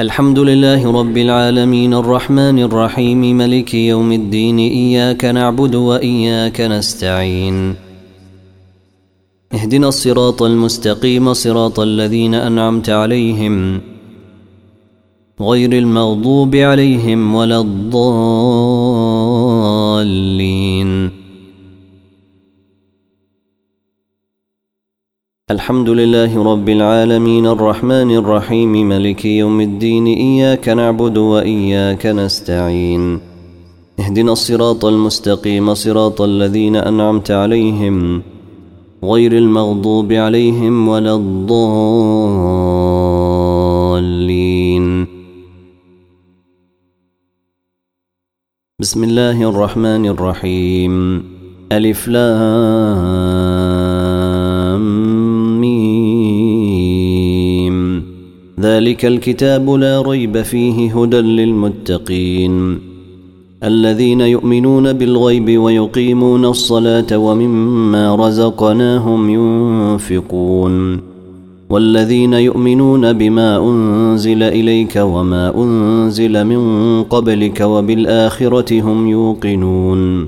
الحمد لله رب العالمين الرحمن الرحيم ملك يوم الدين إياك نعبد وإياك نستعين اهدنا الصراط المستقيم صراط الذين أنعمت عليهم غير المغضوب عليهم ولا الضالين. الحمد لله رب العالمين الرحمن الرحيم ملك يوم الدين إياك نعبد وإياك نستعين اهدنا الصراط المستقيم صراط الذين أنعمت عليهم غير المغضوب عليهم ولا الضالين. بسم الله الرحمن الرحيم. ألف لام ميم ذلك الكتاب لا ريب فيه هدى للمتقين الذين يؤمنون بالغيب ويقيمون الصلاة ومما رزقناهم ينفقون والذين يؤمنون بما أنزل إليك وما أنزل من قبلك وبالآخرة هم يوقنون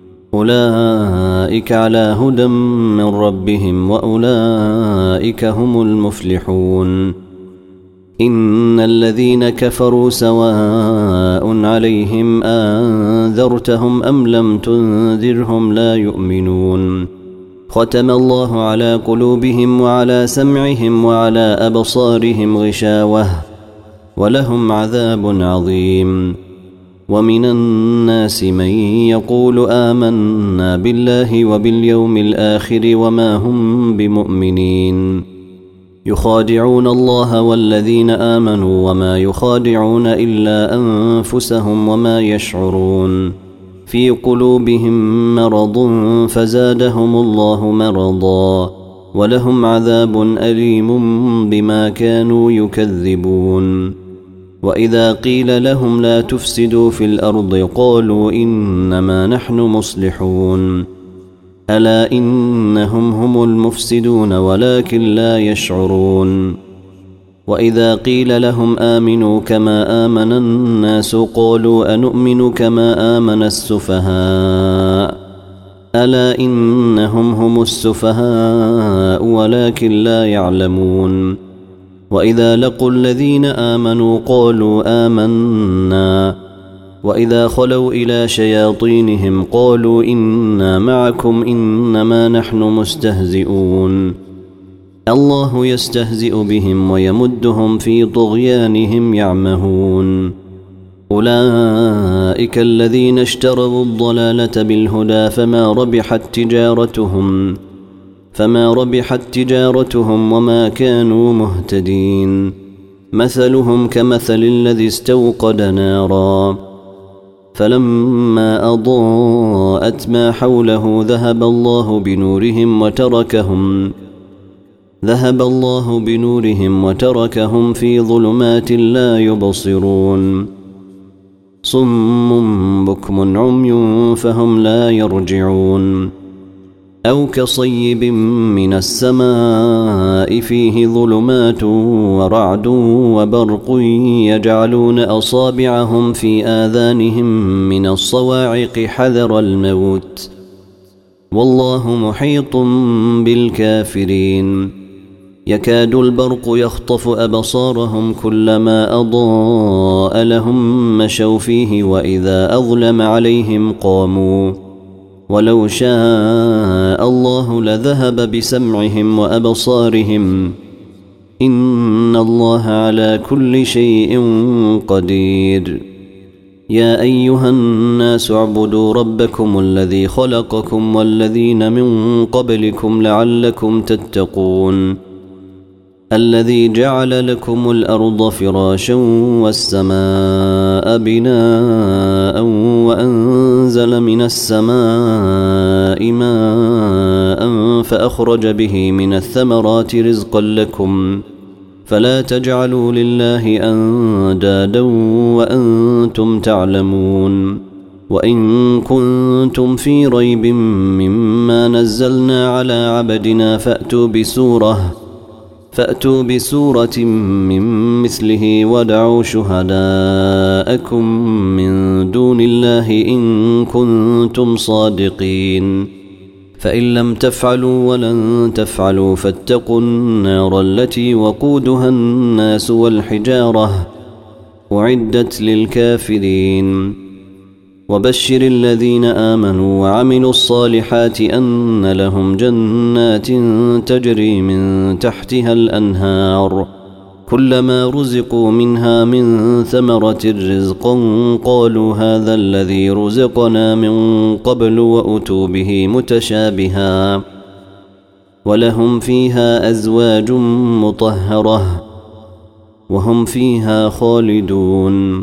أولئك على هدى من ربهم وأولئك هم المفلحون. إن الذين كفروا سواء عليهم أنذرتهم أم لم تنذرهم لا يؤمنون ختم الله على قلوبهم وعلى سمعهم وعلى أبصارهم غشاوة ولهم عذاب عظيم. ومن الناس من يقول آمنا بالله وباليوم الآخر وما هم بمؤمنين يخادعون الله والذين آمنوا وما يخادعون إلا أنفسهم وما يشعرون في قلوبهم مرض فزادهم الله مرضا ولهم عذاب أليم بما كانوا يكذبون. وإذا قيل لهم لا تفسدوا في الأرض قالوا إنما نحن مصلحون ألا إنهم هم المفسدون ولكن لا يشعرون. وإذا قيل لهم آمنوا كما آمن الناس قالوا أنؤمن كما آمن السفهاء ألا إنهم هم السفهاء ولكن لا يعلمون. وإذا لقوا الذين آمنوا قالوا آمنا وإذا خلوا إلى شياطينهم قالوا إنا معكم إنما نحن مستهزئون الله يستهزئ بهم ويمدهم في طغيانهم يعمهون. أولئك الذين اشتروا الضلالة بالهدى فما ربحت تجارتهم وما كانوا مهتدين. مثلهم كمثل الذي استوقد نارا فلما أضاءت ما حوله ذهب الله بنورهم وتركهم في ظلمات لا يبصرون صم بكم عمي فهم لا يرجعون. أو كصيب من السماء فيه ظلمات ورعد وبرق يجعلون أصابعهم في آذانهم من الصواعق حذر الموت والله محيط بالكافرين. يكاد البرق يخطف أبصارهم كلما أضاء لهم مشوا فيه وإذا أظلم عليهم قاموا ولو شاء الله لذهب بسمعهم وأبصارهم إن الله على كل شيء قدير. يا أيها الناس اعبدوا ربكم الذي خلقكم والذين من قبلكم لعلكم تتقون الذي جعل لكم الأرض فراشا والسماء بناء وأنزل من السماء ماء فأخرج به من الثمرات رزقا لكم فلا تجعلوا لله أندادا وأنتم تعلمون. وإن كنتم في ريب مما نزلنا على عبدنا فأتوا فأتوا بسورة من مثله ودعوا شهداءكم من دون الله إن كنتم صادقين فإن لم تفعلوا ولن تفعلوا فاتقوا النار التي وقودها الناس والحجارة أعدت للكافرين وبشر الذين آمنوا وعملوا الصالحات أن لهم جنات تجري من تحتها الأنهار كلما رزقوا منها من ثمرة رزقا قالوا هذا الذي رزقنا من قبل وأتوا به متشابها ولهم فيها أزواج مطهرة وهم فيها خالدون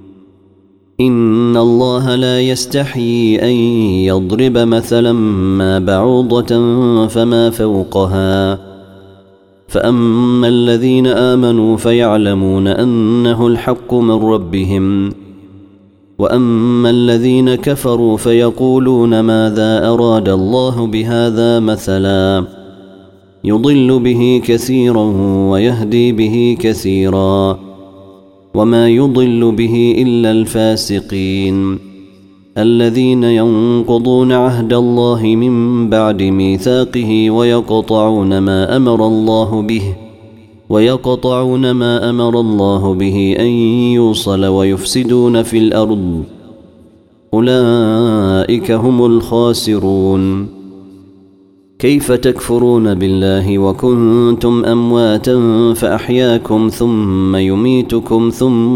إن الله لا يستحيي أن يضرب مثلا ما بعوضة فما فوقها فأما الذين آمنوا فيعلمون أنه الحق من ربهم وأما الذين كفروا فيقولون ماذا أراد الله بهذا مثلا يضل به كثيرا ويهدي به كثيرا وما يضل به إلا الفاسقين الذين ينقضون عهد الله من بعد ميثاقه ويقطعون ما أمر الله به أن يوصل ويفسدون في الأرض أولئك هم الخاسرون كيف تكفرون بالله وكنتم أمواتا فأحياكم ثم يميتكم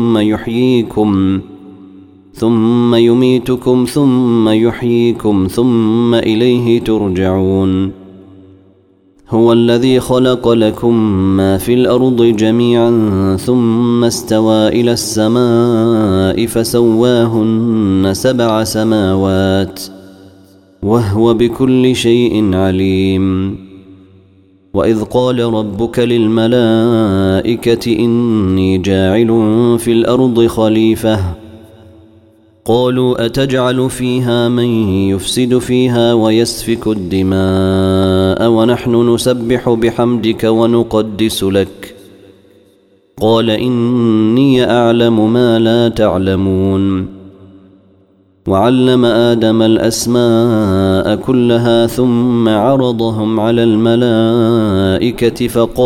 ثم يحييكم ثم إليه ترجعون هو الذي خلق لكم ما في الأرض جميعا ثم استوى إلى السماء فسواهن 7 سماوات وهو بكل شيء عليم وإذ قال ربك للملائكة إني جاعل في الأرض خليفة قالوا أتجعل فيها من يفسد فيها ويسفك الدماء ونحن نسبح بحمدك ونقدس لك قال إني أعلم ما لا تعلمون وعلم آدم الأسماء كلها ثم عرضهم على الملائكة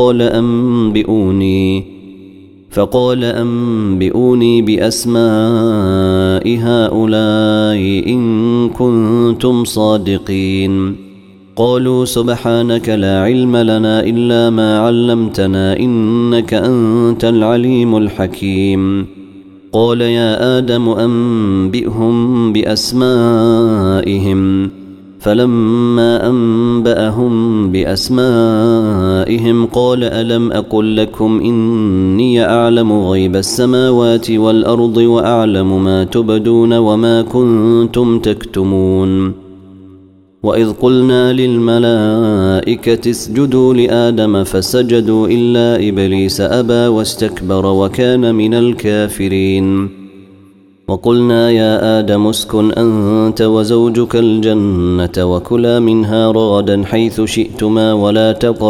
فقال أنبئوني بأسماء هؤلاء إن كنتم صادقين قالوا سبحانك لا علم لنا إلا ما علمتنا إنك أنت العليم الحكيم قال يا آدم أنبئهم بأسمائهم فلما أنبأهم بأسمائهم قال ألم أقل لكم إني أعلم غيب السماوات والأرض وأعلم ما تبدون وما كنتم تكتمون وإذ قلنا للملائكة اسجدوا لآدم فسجدوا إلا إبليس أبى واستكبر وكان من الكافرين وقلنا يا آدم اسكن أنت وزوجك الجنة وكلا منها رغدا حيث شئتما ولا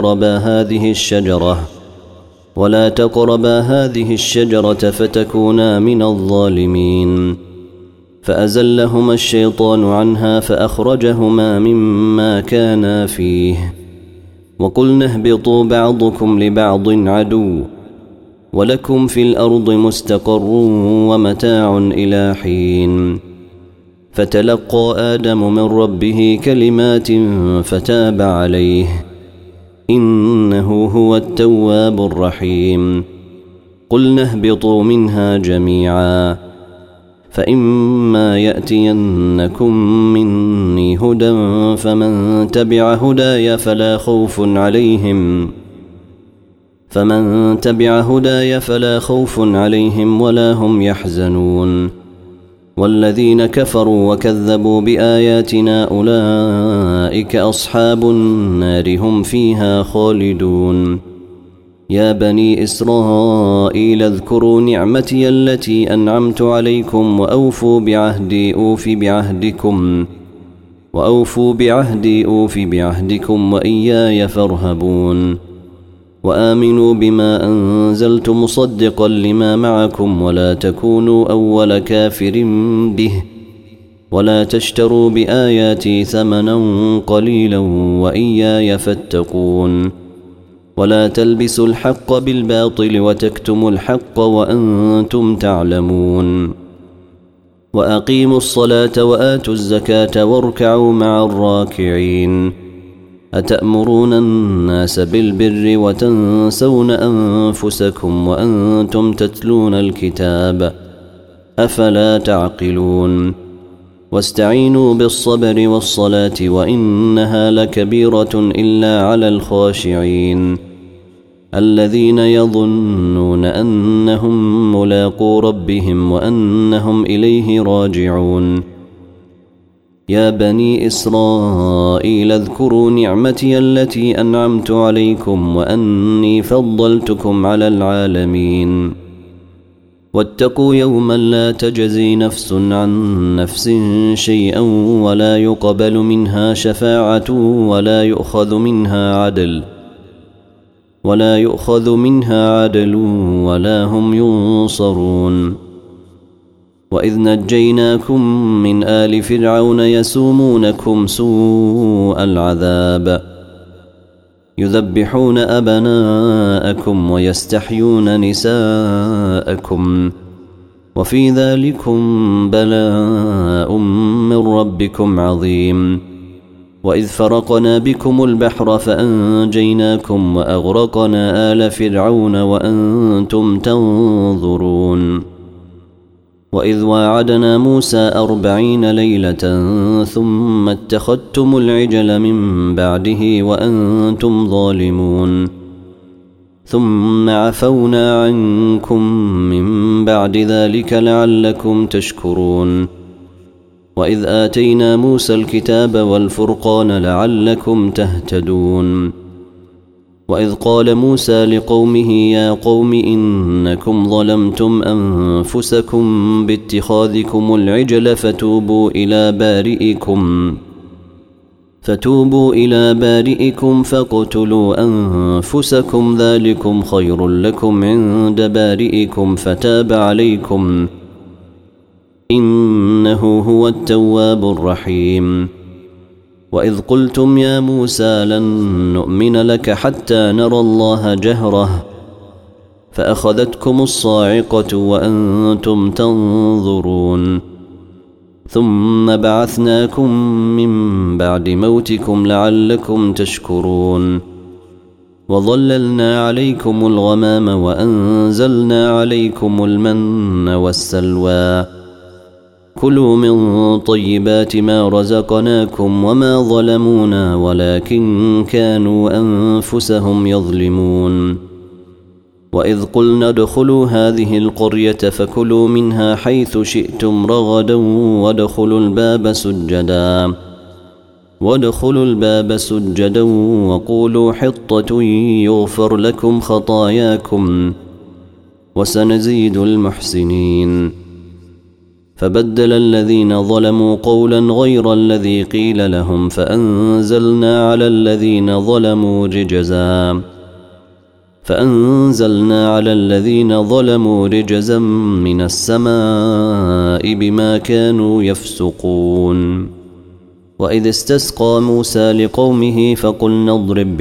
تقربا هذه الشجرة فتكونا من الظالمين فأزلهما الشيطان عنها فأخرجهما مما كانا فيه وقلنا اهبطوا بعضكم لبعض عدو ولكم في الأرض مستقر ومتاع إلى حين فتلقى آدم من ربه كلمات فتاب عليه إنه هو التواب الرحيم قلنا اهبطوا منها جميعا فإما يأتينكم مني هدى فمن تبع هداي فلا خوف عليهم ولا هم يحزنون والذين كفروا وكذبوا بآياتنا أولئك أصحاب النار هم فيها خالدون يا بني إسرائيل اذكروا نعمتي التي أنعمت عليكم وأوفوا بعهدي أوف بعهدكم وإياي فارهبون وآمنوا بما أنزلت مصدقا لما معكم ولا تكونوا أول كافر به ولا تشتروا بآياتي ثمنا قليلا وإياي فاتقون ولا تلبسوا الحق بالباطل وتكتموا الحق وأنتم تعلمون وأقيموا الصلاة وآتوا الزكاة واركعوا مع الراكعين أتأمرون الناس بالبر وتنسون أنفسكم وأنتم تتلون الكتاب أفلا تعقلون واستعينوا بالصبر والصلاة وإنها لكبيرة إلا على الخاشعين الذين يظنون أنهم ملاقو ربهم وأنهم إليه راجعون يا بني إسرائيل اذكروا نعمتي التي أنعمت عليكم وأني فضلتكم على العالمين واتقوا يوما لا تجزي نفس عن نفس شيئا ولا يقبل منها شفاعة ولا يؤخذ منها عدل ولا هم ينصرون وإذ نجيناكم من آل فرعون يسومونكم سوء العذاب يذبحون أبناءكم ويستحيون نساءكم وفي ذلكم بلاء من ربكم عظيم وإذ فرقنا بكم البحر فأنجيناكم وأغرقنا آل فرعون وأنتم تنظرون وإذ واعدنا موسى 40 ليلة ثم اتخذتم العجل من بعده وأنتم ظالمون ثم عفونا عنكم من بعد ذلك لعلكم تشكرون وإذ آتينا موسى الكتاب والفرقان لعلكم تهتدون وإذ قال موسى لقومه يا قوم إنكم ظلمتم أنفسكم باتخاذكم العجل فتوبوا إلى بارئكم فاقتلوا أنفسكم ذلكم خير لكم عند بارئكم فتاب عليكم إنه هو التواب الرحيم وإذ قلتم يا موسى لن نؤمن لك حتى نرى الله جهرة فأخذتكم الصاعقة وأنتم تنظرون ثم بعثناكم من بعد موتكم لعلكم تشكرون وظللنا عليكم الغمام وأنزلنا عليكم المن والسلوى كلوا من طيبات ما رزقناكم وما ظلمونا ولكن كانوا أنفسهم يظلمون وإذ قلنا ادخلوا هذه القرية فكلوا منها حيث شئتم رغدا وادخلوا الباب سجدا وقولوا حطة يغفر لكم خطاياكم وسنزيد المحسنين فبدل الذين ظلموا قولا غير الذي قيل لهم فأنزلنا على الذين ظلموا رجزا من السماء بما كانوا يفسقون وإذ استسقى موسى لقومه فقلنا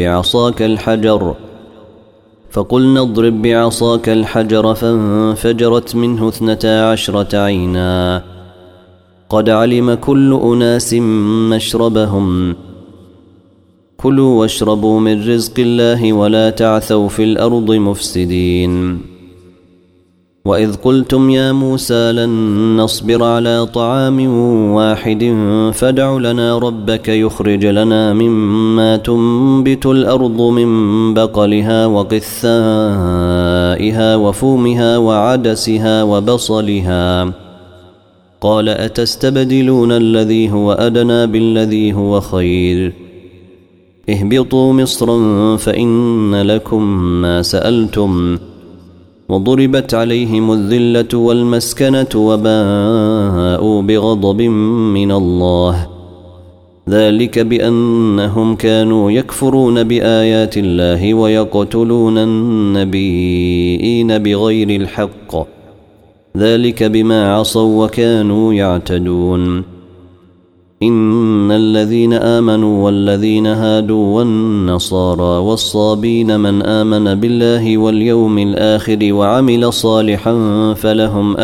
اضرب بعصاك الحجر فانفجرت منه 12 عينا قد علم كل أناس مشربهم كلوا واشربوا من رزق الله ولا تعثوا في الأرض مفسدين وإذ قلتم يا موسى لن نصبر على طعام واحد فادع لنا ربك يخرج لنا مما تنبت الأرض من بقلها وقثائها وفومها وعدسها وبصلها قال أتستبدلون الذي هو أدنى بالذي هو خير اهبطوا مصرا فإن لكم ما سألتم وضربت عليهم الذلة والمسكنة وباءوا بغضب من الله ذلك بأنهم كانوا يكفرون بآيات الله ويقتلون النبيين بغير الحق، ذلك بما عصوا وكانوا يعتدون. إن الذين آمنوا والذين هادوا والنصارى والصابين من آمن بالله واليوم الآخر وعمل صالحا فلهم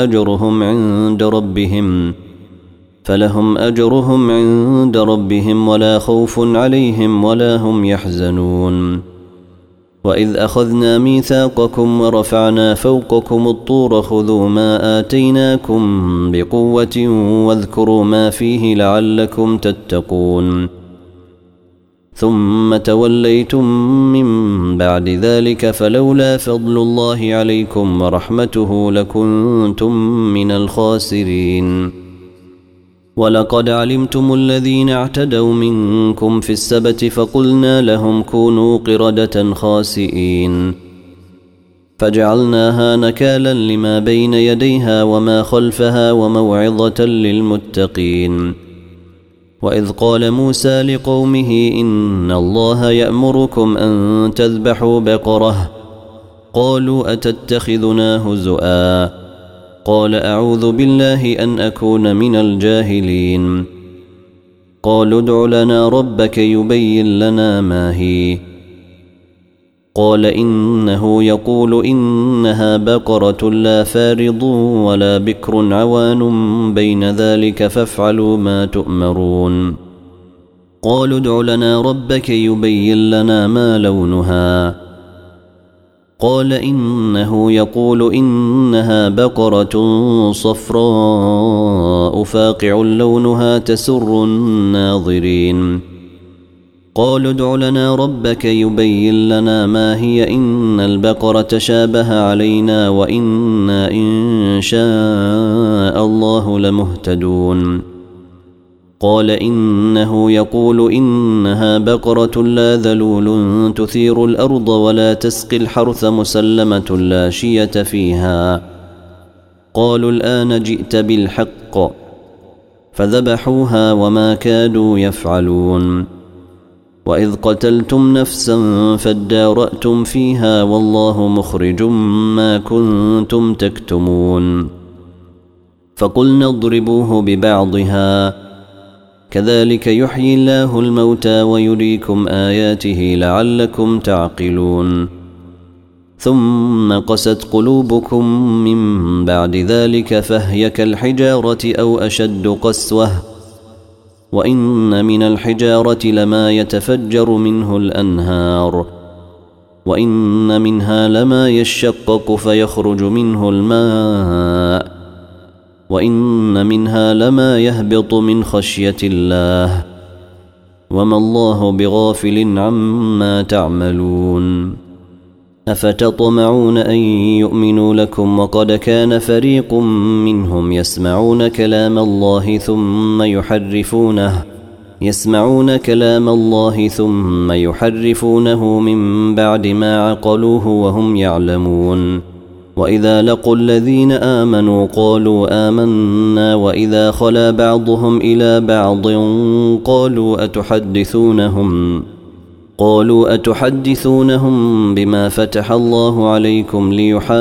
أجرهم عند ربهم ولا خوف عليهم ولا هم يحزنون. وإذ أخذنا ميثاقكم ورفعنا فوقكم الطور خذوا ما آتيناكم بقوة واذكروا ما فيه لعلكم تتقون. ثم توليتم من بعد ذلك فلولا فضل الله عليكم ورحمته لكنتم من الخاسرين. ولقد علمتم الذين اعتدوا منكم في السبت فقلنا لهم كونوا قردة خاسئين، فجعلناها نكالا لما بين يديها وما خلفها وموعظة للمتقين. وإذ قال موسى لقومه إن الله يأمركم أن تذبحوا بقرة، قالوا أتتخذنا هزؤا، قال أعوذ بالله أن أكون من الجاهلين. قالوا ادع لنا ربك يبين لنا ما هي، قال إنه يقول إنها بقرة لا فارض ولا بكر عوان بين ذلك فافعلوا ما تؤمرون. قالوا ادع لنا ربك يبين لنا ما لونها، قال إنه يقول إنها بقرة صفراء فاقع لونها تسر الناظرين. قالوا ادع لنا ربك يبين لنا ما هي إن البقرة شابه علينا وإنا إن شاء الله لمهتدون. قال إنه يقول إنها بقرة لا ذلول تثير الأرض ولا تسقي الحرث مسلمة لا شية فيها. قالوا الآن جئت بالحق، فذبحوها وما كادوا يفعلون. وإذ قتلتم نفسا فادارأتم فيها والله مخرج ما كنتم تكتمون. فقلنا اضربوه ببعضها، كذلك يحيي الله الموتى ويريكم آياته لعلكم تعقلون. ثم قست قلوبكم من بعد ذلك فهي كالحجارة أو أشد قسوة، وإن من الحجارة لما يتفجر منه الأنهار، وإن منها لما يشقق فيخرج منه الماء، وإن منها لما يهبط من خشية الله، وما الله بغافل عما تعملون. أفتطمعون أن يؤمنوا لكم وقد كان فريق منهم يسمعون كلام الله ثم يحرفونه من بعد ما عقلوه وهم يعلمون. وإذا لقوا الذين آمنوا قالوا آمنا وإذا خلا بعضهم إلى بعض قالوا أتحدثونهم بما فتح الله عليكم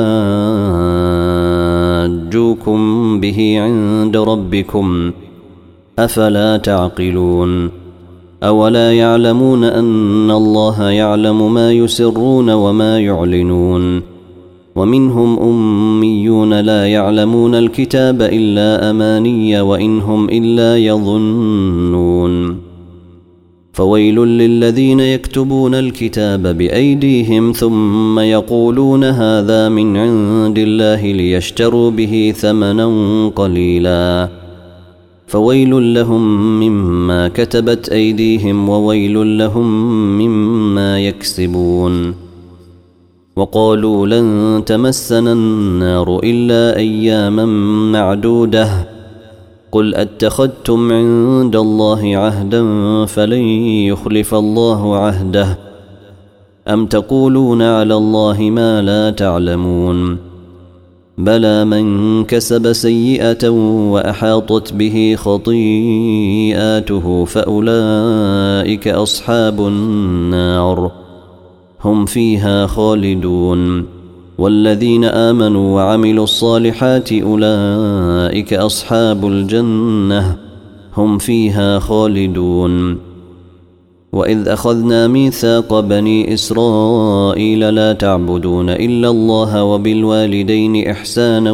ليحاجوكم به عند ربكم أفلا تعقلون. أولا يعلمون أن الله يعلم ما يسرون وما يعلنون. ومنهم أميون لا يعلمون الكتاب إلا أماني وإن هم إلا يظنون. فويل للذين يكتبون الكتاب بأيديهم ثم يقولون هذا من عند الله ليشتروا به ثمنا قليلا، فويل لهم مما كتبت أيديهم وويل لهم مما يكسبون. وقالوا لن تمسنا النار إلا أياما معدودة، قل أتخذتم عند الله عهدا فلن يخلف الله عهده، أم تقولون على الله ما لا تعلمون. بلى من كسب سيئة وأحاطت به خطيئاته فأولئك أصحاب النار هم فيها خالدون. والذين آمنوا وعملوا الصالحات أولئك أصحاب الجنة هم فيها خالدون. وإذ أخذنا ميثاق بني إسرائيل لا تعبدون إلا الله وبالوالدين إحسانا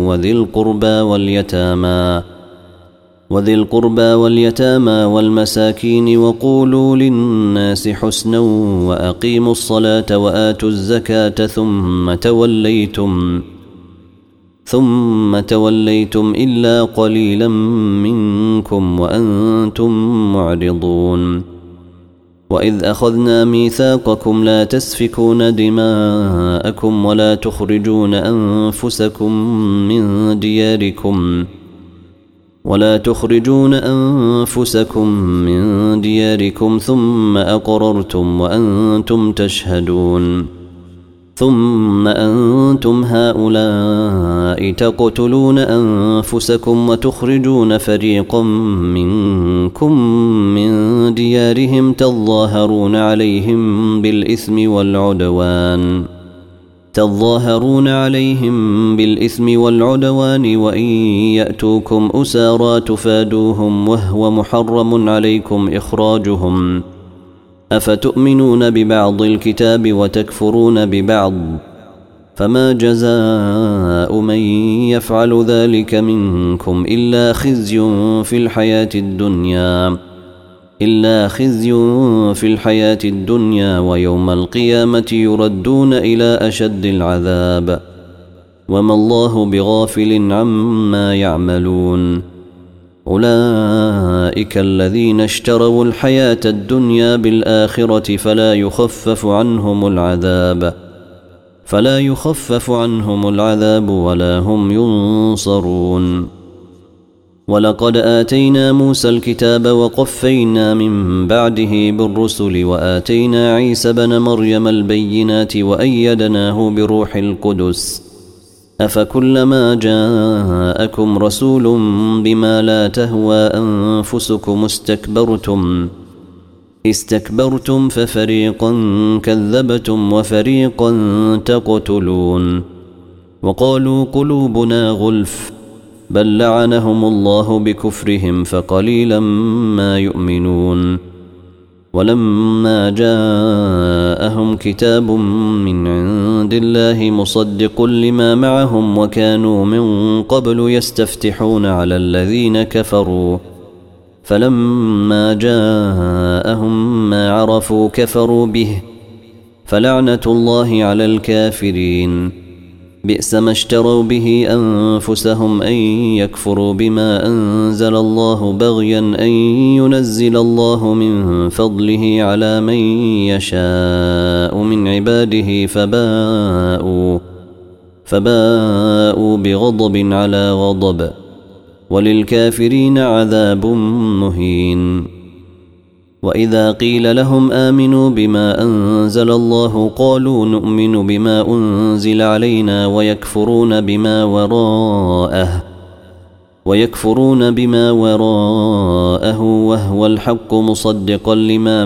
وذي القربى واليتامى والمساكين وقولوا للناس حسنا وأقيموا الصلاة وآتوا الزكاة ثم توليتم إلا قليلا منكم وأنتم معرضون. وإذ أخذنا ميثاقكم لا تسفكون دماءكم ولا تخرجون أنفسكم من دياركم ثم أقررتم وأنتم تشهدون. ثم أنتم هؤلاء تقتلون أنفسكم وتخرجون فريقا منكم من ديارهم تظاهرون عليهم بالإثم والعدوان وإن يأتوكم أسارى تفادوهم وهو محرم عليكم إخراجهم أفتؤمنون ببعض الكتاب وتكفرون ببعض فما جزاء من يفعل ذلك منكم إلا خزي في الحياة الدنيا ويوم القيامة يردون إلى أشد العذاب وما الله بغافل عما يعملون. أولئك الذين اشتروا الحياة الدنيا بالآخرة فلا يخفف عنهم العذاب ولا هم ينصرون. ولقد آتينا موسى الكتاب وقفينا من بعده بالرسل وآتينا عيسى بن مريم البينات وأيدناه بروح القدس أفكلما جاءكم رسول بما لا تهوى أنفسكم استكبرتم ففريقا كذبتم وفريقا تقتلون. وقالوا قلوبنا غلف بل لعنهم الله بكفرهم فقليلا ما يؤمنون. ولما جاءهم كتاب من عند الله مصدق لما معهم وكانوا من قبل يستفتحون على الذين كفروا فلما جاءهم ما عرفوا كفروا به فلعنة الله على الكافرين. بئس ما اشتروا به أنفسهم أن يكفروا بما أنزل الله بغيا أن ينزل الله من فضله على من يشاء من عباده فباءوا بغضب على غضب وللكافرين عذاب مهين. وإذا قيل لهم آمنوا بما أنزل الله قالوا نؤمن بما أنزل علينا ويكفرون بما وراءه وهو الحق مصدقا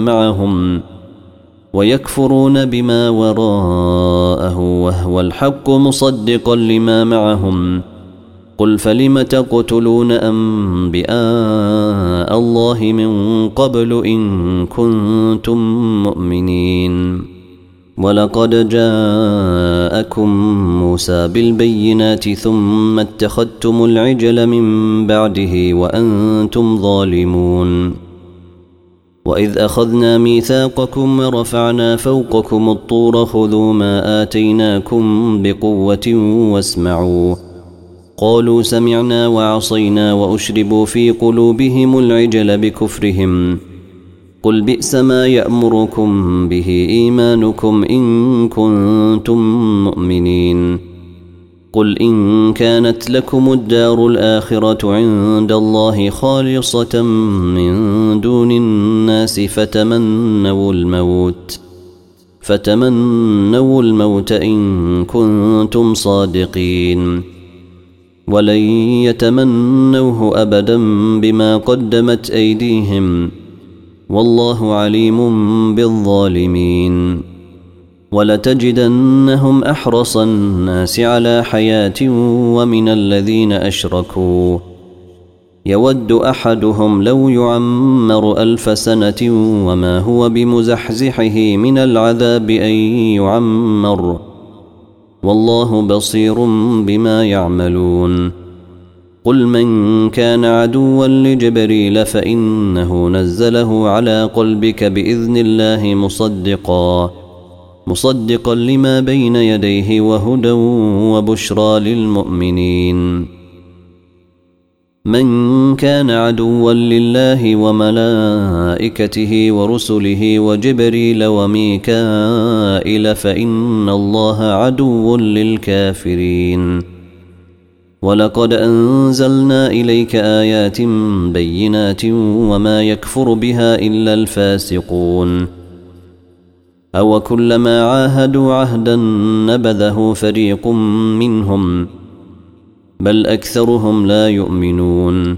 لما معهم قل فلم تقتلون أنبياء الله من قبل إن كنتم مؤمنين. ولقد جاءكم موسى بالبينات ثم اتخذتم العجل من بعده وأنتم ظالمون. وإذ أخذنا ميثاقكم ورفعنا فوقكم الطور خذوا ما آتيناكم بقوة واسمعوا قالوا سمعنا وعصينا وأشربوا في قلوبهم العجل بكفرهم قل بئس ما يأمركم به إيمانكم إن كنتم مؤمنين. قل إن كانت لكم الدار الآخرة عند الله خالصة فتمنوا الموت إن كنتم صادقين ولن يتمنوه أبدا بما قدمت أيديهم والله عليم بالظالمين ولتجدنهم أحرص الناس على حياة ومن الذين أشركوا يود أحدهم لو يعمر 1000 سنة وما هو بمزحزحه من العذاب أن يعمر والله بصير بما يعملون قل من كان عدوا لجبريل فإنه نزله على قلبك بإذن الله مصدقا لما بين يديه وهدى وبشرى للمؤمنين من كان عدوا لله وملائكته ورسله وجبريل وميكائيل فإن الله عدو للكافرين ولقد أنزلنا إليك آيات بينات وما يكفر بها إلا الفاسقون أو كلما عاهدوا عهدا نبذه فريق منهم بل أكثرهم لا يؤمنون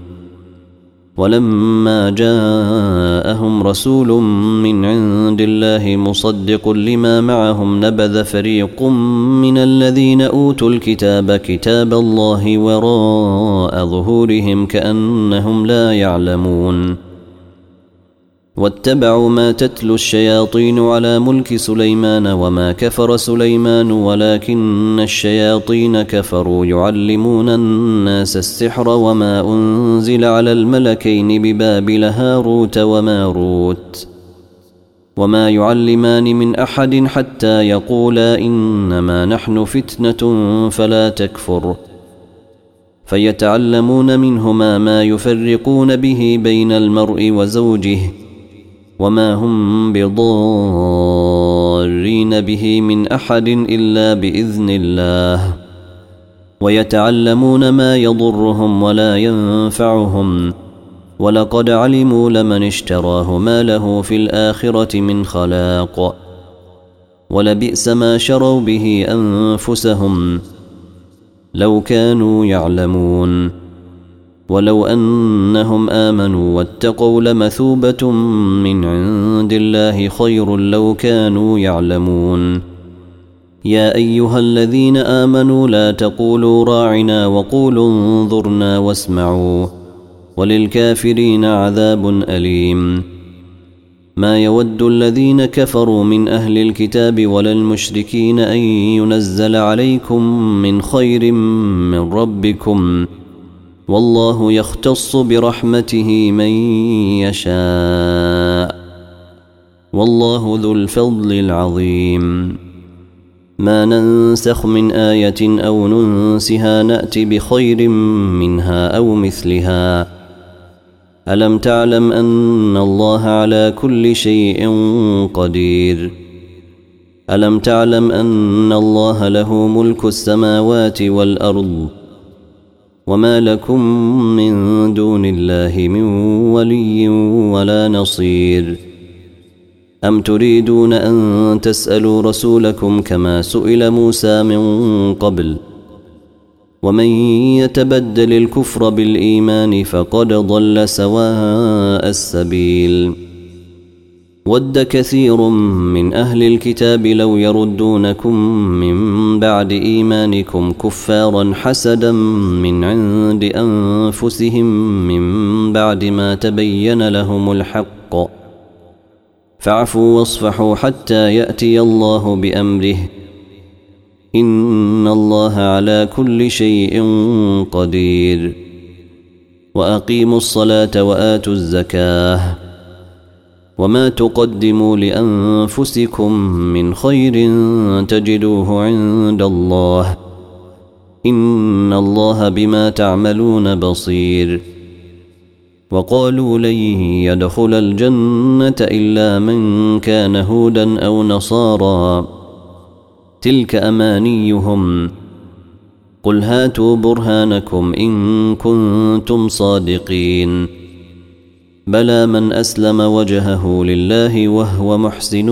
ولما جاءهم رسول من عند الله مصدق لما معهم نبذ فريق من الذين أوتوا الكتاب كتاب الله وراء ظهورهم كأنهم لا يعلمون واتبعوا ما تتلو الشياطين على ملك سليمان وما كفر سليمان ولكن الشياطين كفروا يعلمون الناس السحر وما أنزل على الملكين ببابل هاروت وماروت وما يعلمان من أحد حتى يقولا إنما نحن فتنة فلا تكفر فيتعلمون منهما ما يفرقون به بين المرء وزوجه وما هم بضارين به من أحد إلا بإذن الله ويتعلمون ما يضرهم ولا ينفعهم ولقد علموا لمن اشتراه ما له في الآخرة من خلاق ولبئس ما شروا به أنفسهم لو كانوا يعلمون ولو أنهم آمنوا واتقوا لمثوبة من عند الله خير لو كانوا يعلمون يا أيها الذين آمنوا لا تقولوا راعنا وقولوا انظرنا واسمعوا وللكافرين عذاب أليم ما يود الذين كفروا من أهل الكتاب ولا المشركين أن ينزل عليكم من خير من ربكم والله يختص برحمته من يشاء والله ذو الفضل العظيم ما ننسخ من آية أو ننسها نأتي بخير منها أو مثلها ألم تعلم أن الله على كل شيء قدير ألم تعلم أن الله له ملك السماوات والأرض وما لكم من دون الله من ولي ولا نصير أم تريدون أن تسألوا رسولكم كما سئل موسى من قبل ومن يتبدل الكفر بالإيمان فقد ضل سواء السبيل ود كثير من أهل الكتاب لو يردونكم من بعد إيمانكم كفارا حسدا من عند أنفسهم من بعد ما تبين لهم الحق فاعفوا واصفحوا حتى يأتي الله بأمره إن الله على كل شيء قدير وأقيموا الصلاة وآتوا الزكاة وما تقدموا لأنفسكم من خير تجدوه عند الله إن الله بما تعملون بصير وقالوا لن يدخل الجنة إلا من كان هودا أو نصارى تلك أمانيهم قل هاتوا برهانكم إن كنتم صادقين بلى من أسلم وجهه لله وهو محسن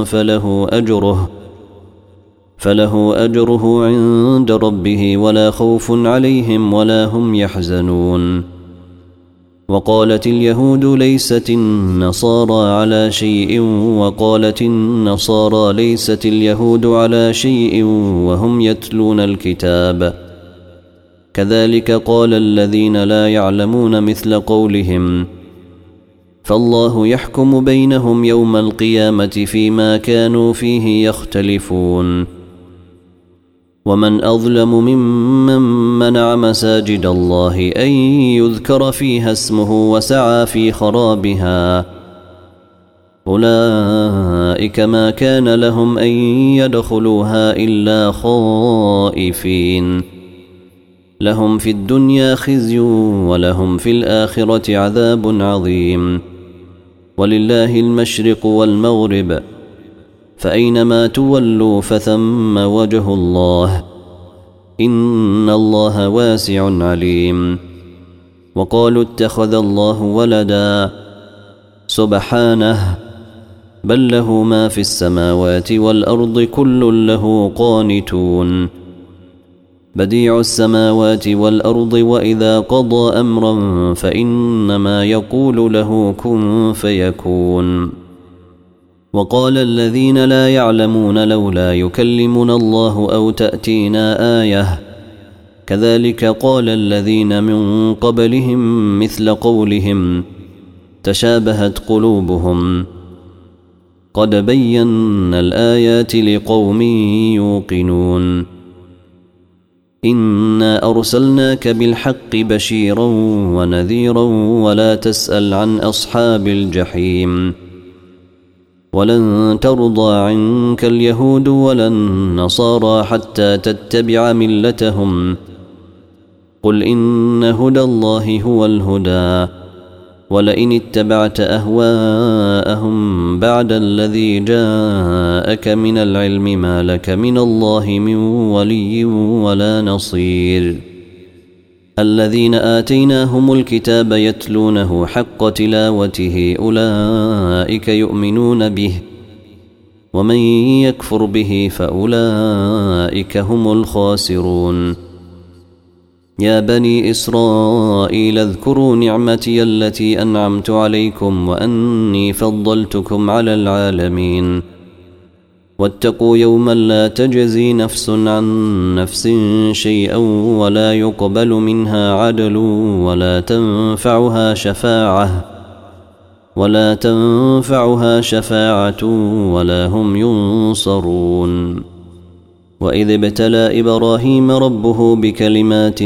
فله أجره عند ربه ولا خوف عليهم ولا هم يحزنون. وقالت اليهود ليست النصارى على شيء وقالت النصارى ليست اليهود على شيء وهم يتلون الكتاب كذلك قال الذين لا يعلمون مثل قولهم فالله يحكم بينهم يوم القيامة فيما كانوا فيه يختلفون. ومن أظلم ممن منع مساجد الله أن يذكر فيها اسمه وسعى في خرابها أولئك ما كان لهم أن يدخلوها إلا خائفين لهم في الدنيا خزي ولهم في الآخرة عذاب عظيم. ولله المشرق والمغرب فأينما تولوا فثم وجه الله إن الله واسع عليم. وقالوا اتخذ الله ولدا سبحانه بل له ما في السماوات والأرض كل له قانتون بديع السماوات والأرض وإذا قضى أمرا فإنما يقول له كن فيكون. وقال الذين لا يعلمون لولا يكلمنا الله أو تأتينا آية كذلك قال الذين من قبلهم مثل قولهم تشابهت قلوبهم قد بينا الآيات لقوم يوقنون. إنا أرسلناك بالحق بشيرا ونذيرا ولا تسأل عن أصحاب الجحيم ولن ترضى عنك اليهود ولا النصارى حتى تتبع ملتهم قل إن هدى الله هو الهدى ولئن اتبعت أهواءهم بعد الذي جاءك من العلم ما لك من الله من ولي ولا نصير. الذين آتيناهم الكتاب يتلونه حق تلاوته أولئك يؤمنون به ومن يكفر به فأولئك هم الخاسرون. يا بني إسرائيل اذكروا نعمتي التي أنعمت عليكم وأني فضلتكم على العالمين واتقوا يوما لا تجزي نفس عن نفس شيئا ولا يقبل منها عدل ولا تنفعها شفاعة ولا هم ينصرون. وإذ ابتلى إبراهيم ربه بكلمات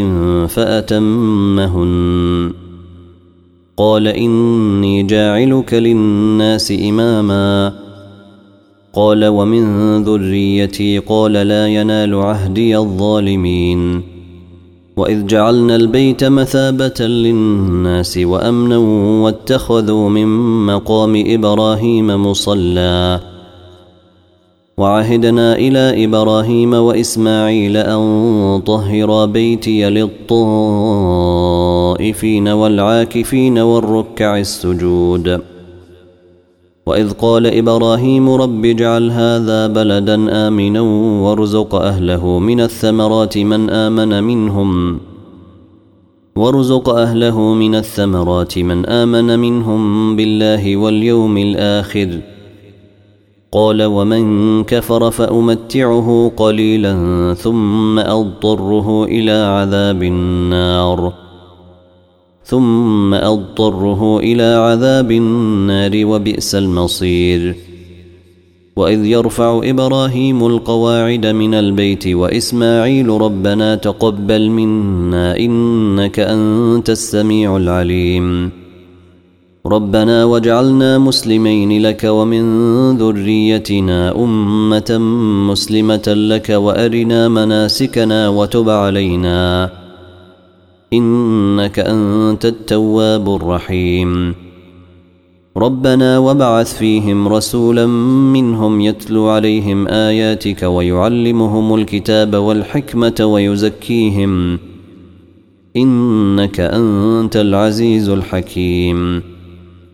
فأتمهن قال إني جاعلك للناس إماما قال ومن ذريتي قال لا ينال عهدي الظالمين. وإذ جعلنا البيت مثابة للناس وأمنا واتخذوا من مقام إبراهيم مصلى وعهدنا إلى إبراهيم وإسماعيل أن طهرا بيتي للطائفين والعاكفين والركع السجود. وإذ قال إبراهيم رب اجعل هذا بلدا آمنا وارزق أهله من الثمرات من آمن منهم بالله واليوم الآخر قال ومن كفر فأمتعه قليلا ثم أضطره إلى عذاب النار وبئس المصير. وإذ يرفع إبراهيم القواعد من البيت وإسماعيل ربنا تقبل منا إنك أنت السميع العليم ربنا واجعلنا مسلمين لك ومن ذريتنا أمة مسلمة لك وأرنا مناسكنا وتب علينا إنك أنت التواب الرحيم. ربنا وابعث فيهم رسولا منهم يتلو عليهم آياتك ويعلمهم الكتاب والحكمة ويزكيهم إنك أنت العزيز الحكيم.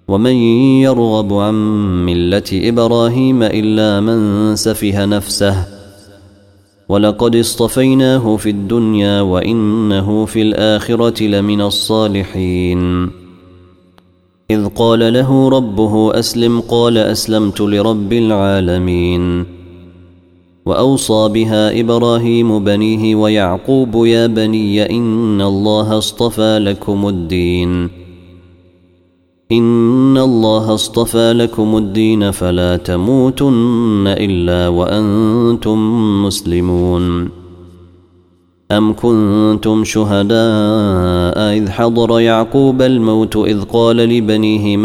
ومن يرغب عن ملة إبراهيم إلا من سفه نفسه ولقد اصطفيناه في الدنيا وإنه في الآخرة لمن الصالحين إذ قال له ربه أسلم قال أسلمت لرب العالمين وأوصى بها إبراهيم بنيه ويعقوب يا بني إن الله اصطفى لكم الدين فلا تموتن إلا وأنتم مسلمون أم كنتم شهداء إذ حضر يعقوب الموت إذ قال لبنيه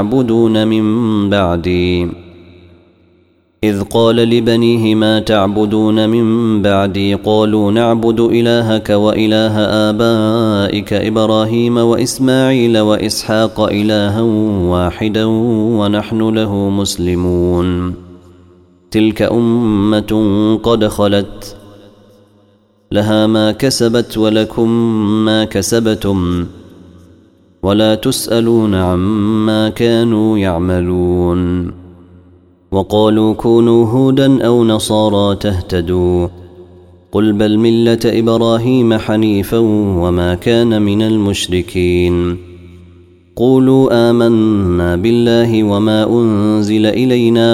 ما تعبدون من بعدي قالوا نعبد إلهك وإله آبائك إبراهيم وإسماعيل وإسحاق إلها واحدا ونحن له مسلمون تلك أمة قد خلت لها ما كسبت ولكم ما كسبتم ولا تسألون عما كانوا يعملون وقالوا كونوا هودا أو نصارى تهتدوا قل بل ملة إبراهيم حنيفا وما كان من المشركين قولوا آمنا بالله وما أنزل إلينا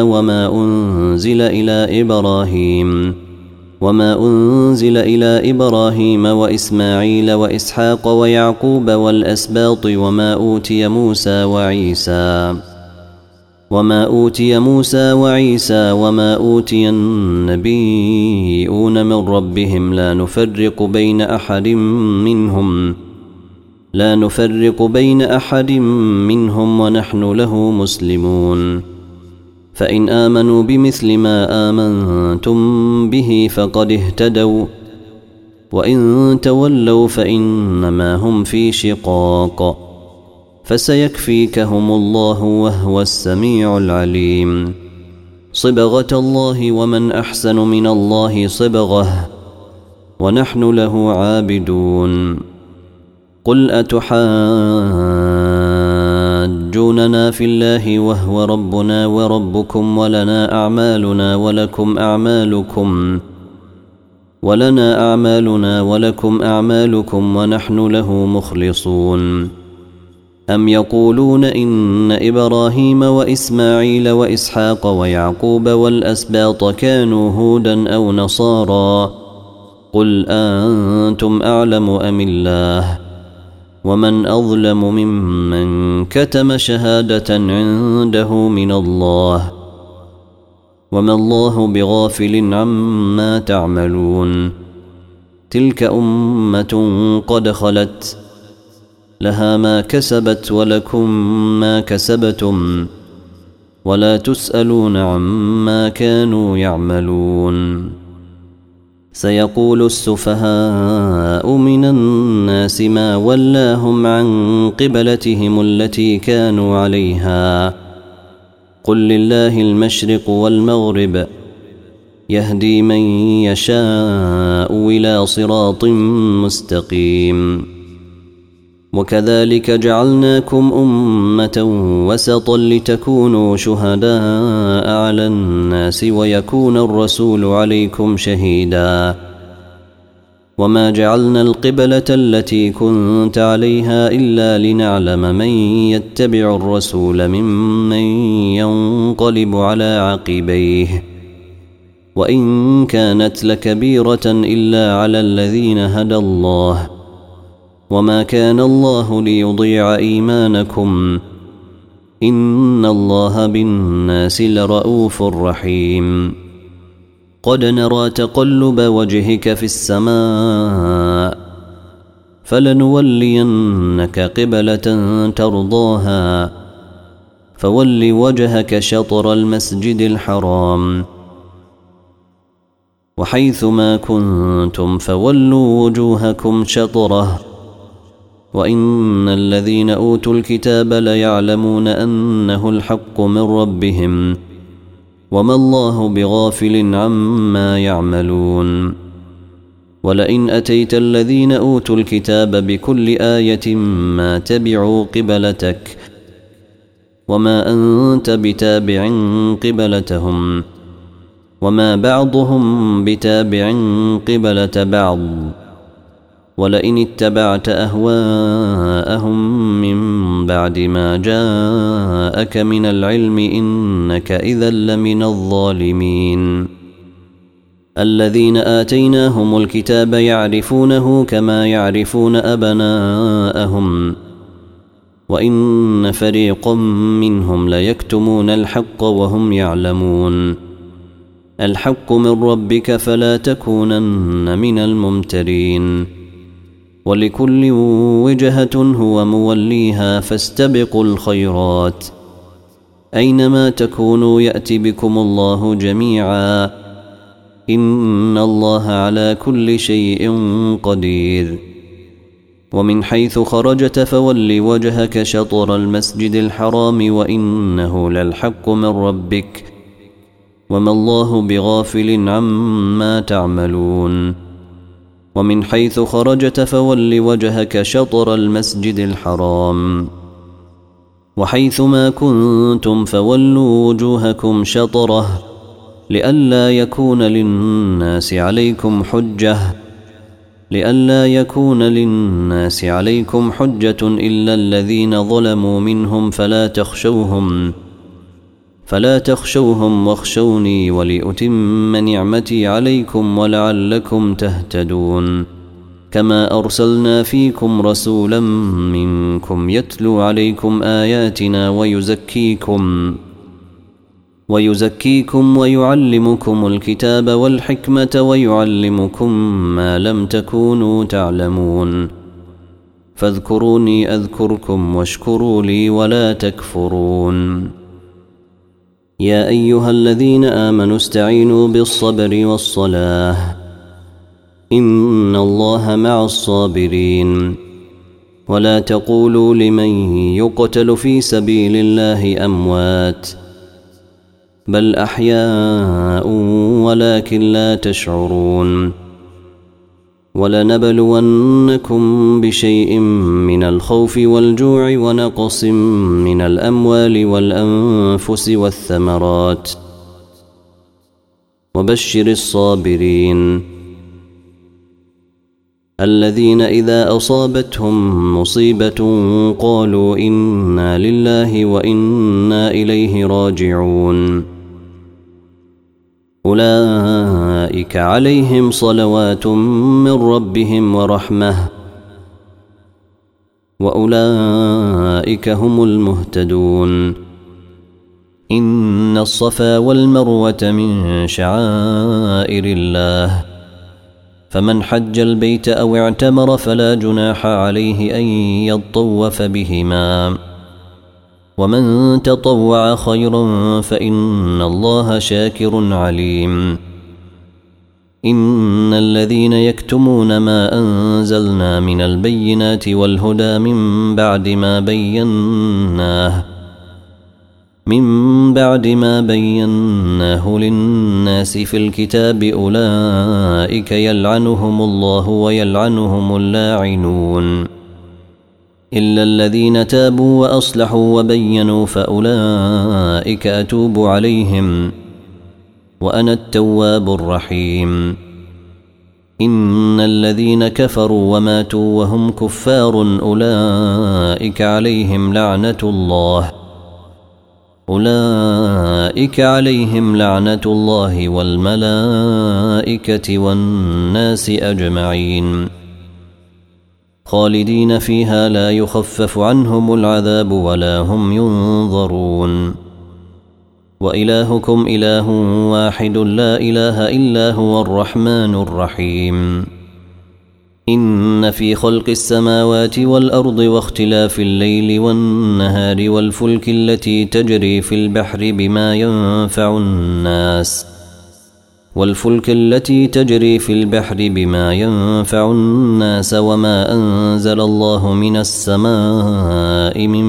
وما أنزل إلى إبراهيم وإسماعيل وإسحاق ويعقوب والأسباط وما أوتي موسى وعيسى وما أوتي النبيون من ربهم لا نفرق بين أحد منهم ونحن له مسلمون فإن آمنوا بمثل ما آمنتم به فقد اهتدوا وإن تولوا فإنما هم في شقاق فسيكفيكهم الله وهو السميع العليم صبغة الله ومن أحسن من الله صبغة ونحن له عابدون قل أتحاجوننا في الله وهو ربنا وربكم ولنا أعمالنا ولكم أعمالكم ونحن له مخلصون أم يقولون إن إبراهيم وإسماعيل وإسحاق ويعقوب والأسباط كانوا هودا أو نصارى قل أنتم أعلم أم الله ومن أظلم ممن كتم شهادة عنده من الله وما الله بغافل عما تعملون تلك أمة قد خلت لها ما كسبت ولكم ما كسبتم ولا تسألون عما كانوا يعملون سيقول السفهاء من الناس ما ولاهم عن قبلتهم التي كانوا عليها قل لله المشرق والمغرب يهدي من يشاء إلى صراط مستقيم وكذلك جعلناكم أمة وسطا لتكونوا شهداء على الناس ويكون الرسول عليكم شهيدا وما جعلنا القبلة التي كنت عليها إلا لنعلم من يتبع الرسول ممن ينقلب على عقبيه وإن كانت لكبيرة إلا على الذين هدى الله وما كان الله ليضيع إيمانكم إن الله بالناس لرؤوف رحيم قد نرى تقلب وجهك في السماء فلنولينك قبلة ترضاها فول وجهك شطر المسجد الحرام وحيث ما كنتم فولوا وجوهكم شطره وإن الذين أوتوا الكتاب ليعلمون أنه الحق من ربهم وما الله بغافل عما يعملون ولئن أتيت الذين أوتوا الكتاب بكل آية ما تبعوا قبلتك وما أنت بتابع قبلتهم وما بعضهم بتابع قبلة بعض ولئن اتبعت أهواءهم من بعد ما جاءك من العلم إنك إذا لمن الظالمين الذين آتيناهم الكتاب يعرفونه كما يعرفون أبناءهم وإن فريقا منهم ليكتمون الحق وهم يعلمون الحق من ربك فلا تكونن من الممترين ولكل وجهة هو موليها فاستبقوا الخيرات أينما تكونوا يأتي بكم الله جميعا إن الله على كل شيء قدير ومن حيث خرجت فول وجهك شطر المسجد الحرام وإنه للحق من ربك وما الله بغافل عما تعملون ومن حيث خرجت فول وجهك شطر المسجد الحرام وحيث ما كنتم فولوا وجوهكم شطره لئلا يكون للناس عليكم حجة إلا الذين ظلموا منهم فلا تخشوهم واخشوني ولأتم نعمتي عليكم ولعلكم تهتدون كما أرسلنا فيكم رسولا منكم يتلو عليكم آياتنا ويزكيكم ويعلمكم الكتاب والحكمة ويعلمكم ما لم تكونوا تعلمون فاذكروني أذكركم واشكروا لي ولا تكفرون يا أيها الذين آمنوا استعينوا بالصبر والصلاة إن الله مع الصابرين ولا تقولوا لمن يقتل في سبيل الله أموات بل أحياء ولكن لا تشعرون ولنبلونكم بشيء من الخوف والجوع ونقص من الأموال والأنفس والثمرات وبشر الصابرين الذين إذا أصابتهم مصيبة قالوا إنا لله وإنا إليه راجعون أولئك عليهم صلوات من ربهم ورحمة وأولئك هم المهتدون إن الصفا والمروة من شعائر الله فمن حج البيت أو اعتمر فلا جناح عليه أن يطوف بهما ومن تطوع خيرا فإن الله شاكر عليم إن الذين يكتمون ما أنزلنا من البينات والهدى من بعد ما بيناه للناس في الكتاب أولئك يلعنهم الله ويلعنهم اللاعنون إلا الذين تابوا وأصلحوا وبينوا فأولئك أتوب عليهم وأنا التواب الرحيم إن الذين كفروا وماتوا وهم كفار أولئك عليهم لعنة الله والملائكة والناس أجمعين خالدين فيها لا يخفف عنهم العذاب ولا هم ينظرون وإلهكم إله واحد لا إله إلا هو الرحمن الرحيم إن في خلق السماوات والأرض واختلاف الليل والنهار والفلك التي تجري في البحر بما ينفع الناس وما أنزل الله من السماء من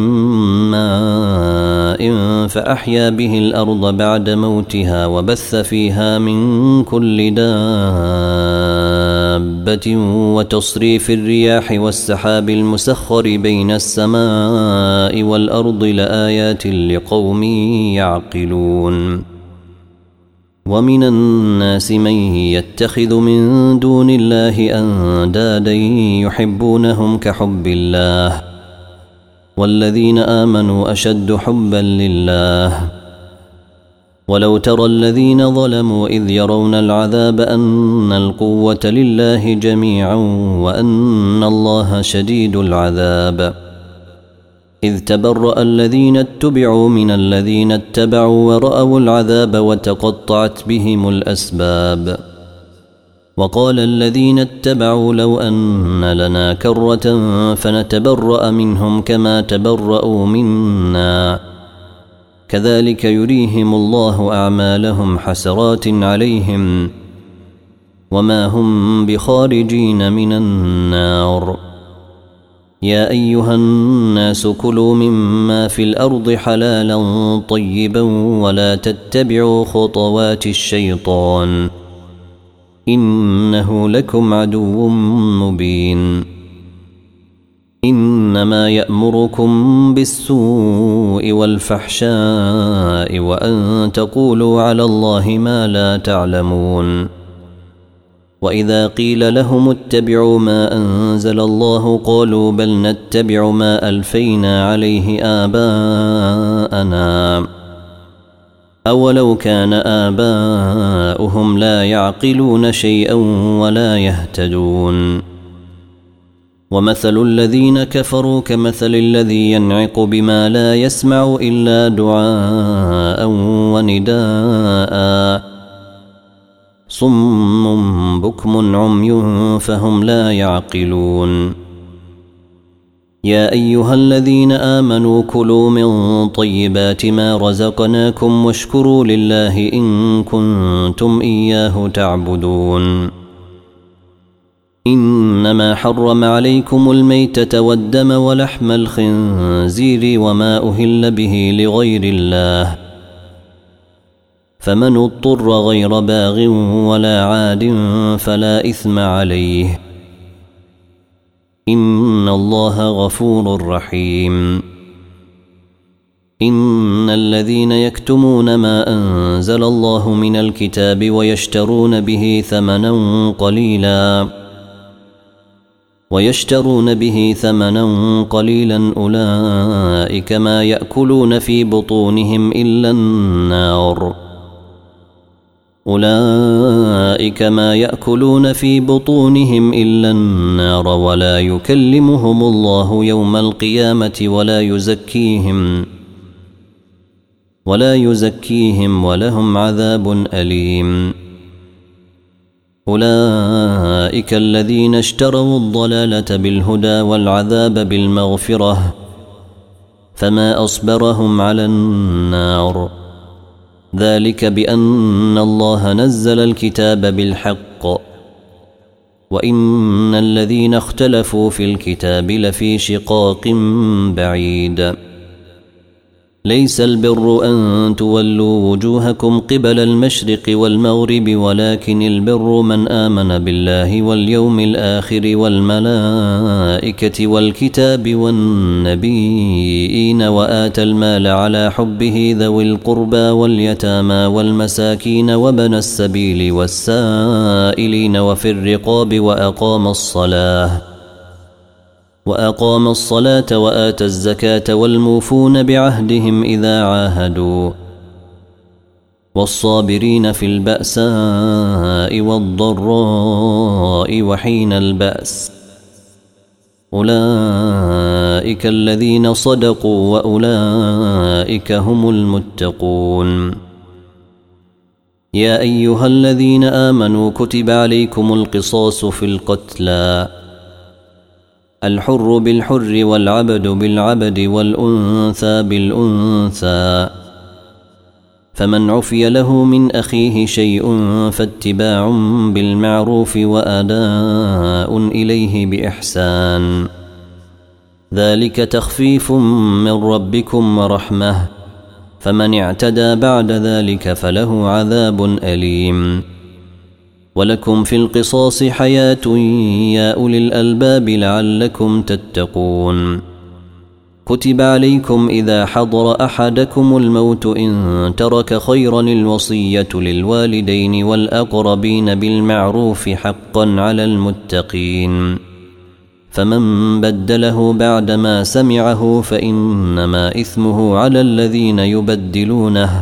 ماء فأحيا به الأرض بعد موتها وبث فيها من كل دابة دابة وتصريف الرياح والسحاب المسخر بين السماء والأرض لآيات لقوم يعقلون ومن الناس من يتخذ من دون الله أندادا يحبونهم كحب الله والذين آمنوا أشد حبا لله ولو ترى الذين ظلموا إذ يرون العذاب أن القوة لله جميعا وأن الله شديد العذاب إذ تبرأ الذين اتبعوا من الذين اتبعوا ورأوا العذاب وتقطعت بهم الأسباب وقال الذين اتبعوا لو أن لنا كرة فنتبرأ منهم كما تبرأوا منا كذلك يريهم الله أعمالهم حسرات عليهم وما هم بخارجين من النار يا أيها الناس كلوا مما في الأرض حلالا طيبا ولا تتبعوا خطوات الشيطان إنه لكم عدو مبين إنما يأمركم بالسوء والفحشاء وأن تقولوا على الله ما لا تعلمون وإذا قيل لهم اتبعوا ما أنزل الله قالوا بل نتبع ما ألفينا عليه آباءنا أولو كان آباؤهم لا يعقلون شيئا ولا يهتدون ومثل الذين كفروا كمثل الذي ينعق بما لا يسمع إلا دعاء ونداء صم بكم عمي فهم لا يعقلون يا أيها الذين آمنوا كلوا من طيبات ما رزقناكم واشكروا لله إن كنتم إياه تعبدون إنما حرم عليكم الميتة والدم ولحم الخنزير وما أهل به لغير الله فمن اضطر غير باغ ولا عاد فلا إثم عليه إن الله غفور رحيم إن الذين يكتمون ما أنزل الله من الكتاب ويشترون به ثمنا قليلا أولئك ما يأكلون في بطونهم إلا النار ولا يكلمهم الله يوم القيامة ولا يزكيهم ولهم عذاب أليم أولئك الذين اشتروا الضلالة بالهدى والعذاب بالمغفرة فما أصبرهم على النار ذلك بأن الله نزل الكتاب بالحق وإن الذين اختلفوا في الكتاب لفي شقاق بعيد ليس البر أن تولوا وجوهكم قبل المشرق والمغرب ولكن البر من آمن بالله واليوم الآخر والملائكة والكتاب والنبيين وآتى المال على حبه ذوي القربى واليتامى والمساكين وابن السبيل والسائلين وفي الرقاب وأقام الصلاة وآتى الزكاة والموفون بعهدهم إذا عاهدوا والصابرين في البأساء والضراء وحين البأس أولئك الذين صدقوا وأولئك هم المتقون يا أيها الذين آمنوا كتب عليكم القصاص في القتلى الحر بالحر والعبد بالعبد والأنثى بالأنثى فمن عفي له من أخيه شيء فاتباع بالمعروف وأداء إليه بإحسان ذلك تخفيف من ربكم ورحمة فمن اعتدى بعد ذلك فله عذاب أليم ولكم في القصاص حياة يا أولي الألباب لعلكم تتقون. كتب عليكم إذا حضر أحدكم الموت إن ترك خيرا الوصية للوالدين والأقربين بالمعروف حقا على المتقين. فمن بدله بعدما سمعه فإنما إثمه على الذين يبدلونه،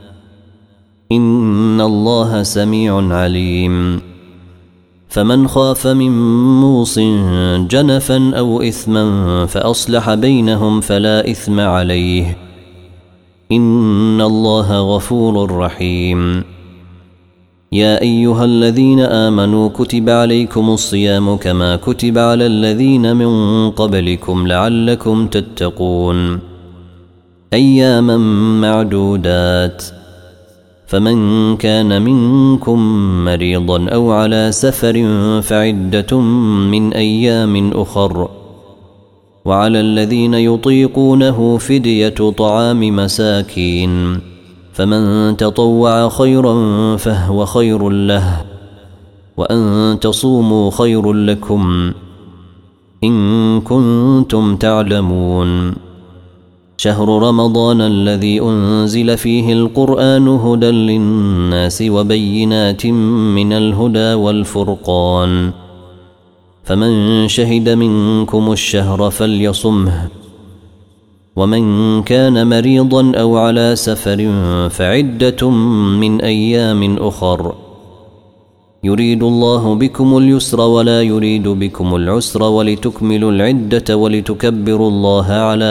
إن الله سميع عليم. فمن خاف من موص جنفا أو إثما فأصلح بينهم فلا إثم عليه، إن الله غفور رحيم. يا أيها الذين آمنوا كتب عليكم الصيام كما كتب على الذين من قبلكم لعلكم تتقون. أياما معدودات، فمن كان منكم مريضا أو على سفر فعدة من أيام أخر، وعلى الذين يطيقونه فدية طعام مساكين، فمن تطوع خيرا فهو خير له، وأن تصوموا خير لكم إن كنتم تعلمون. شهر رمضان الذي أنزل فيه القرآن هدى للناس وبينات من الهدى والفرقان، فمن شهد منكم الشهر فليصمه، ومن كان مريضا أو على سفر فعدة من أيام أخر، يريد الله بكم اليسر ولا يريد بكم العسر ولتكملوا العدة ولتكبروا الله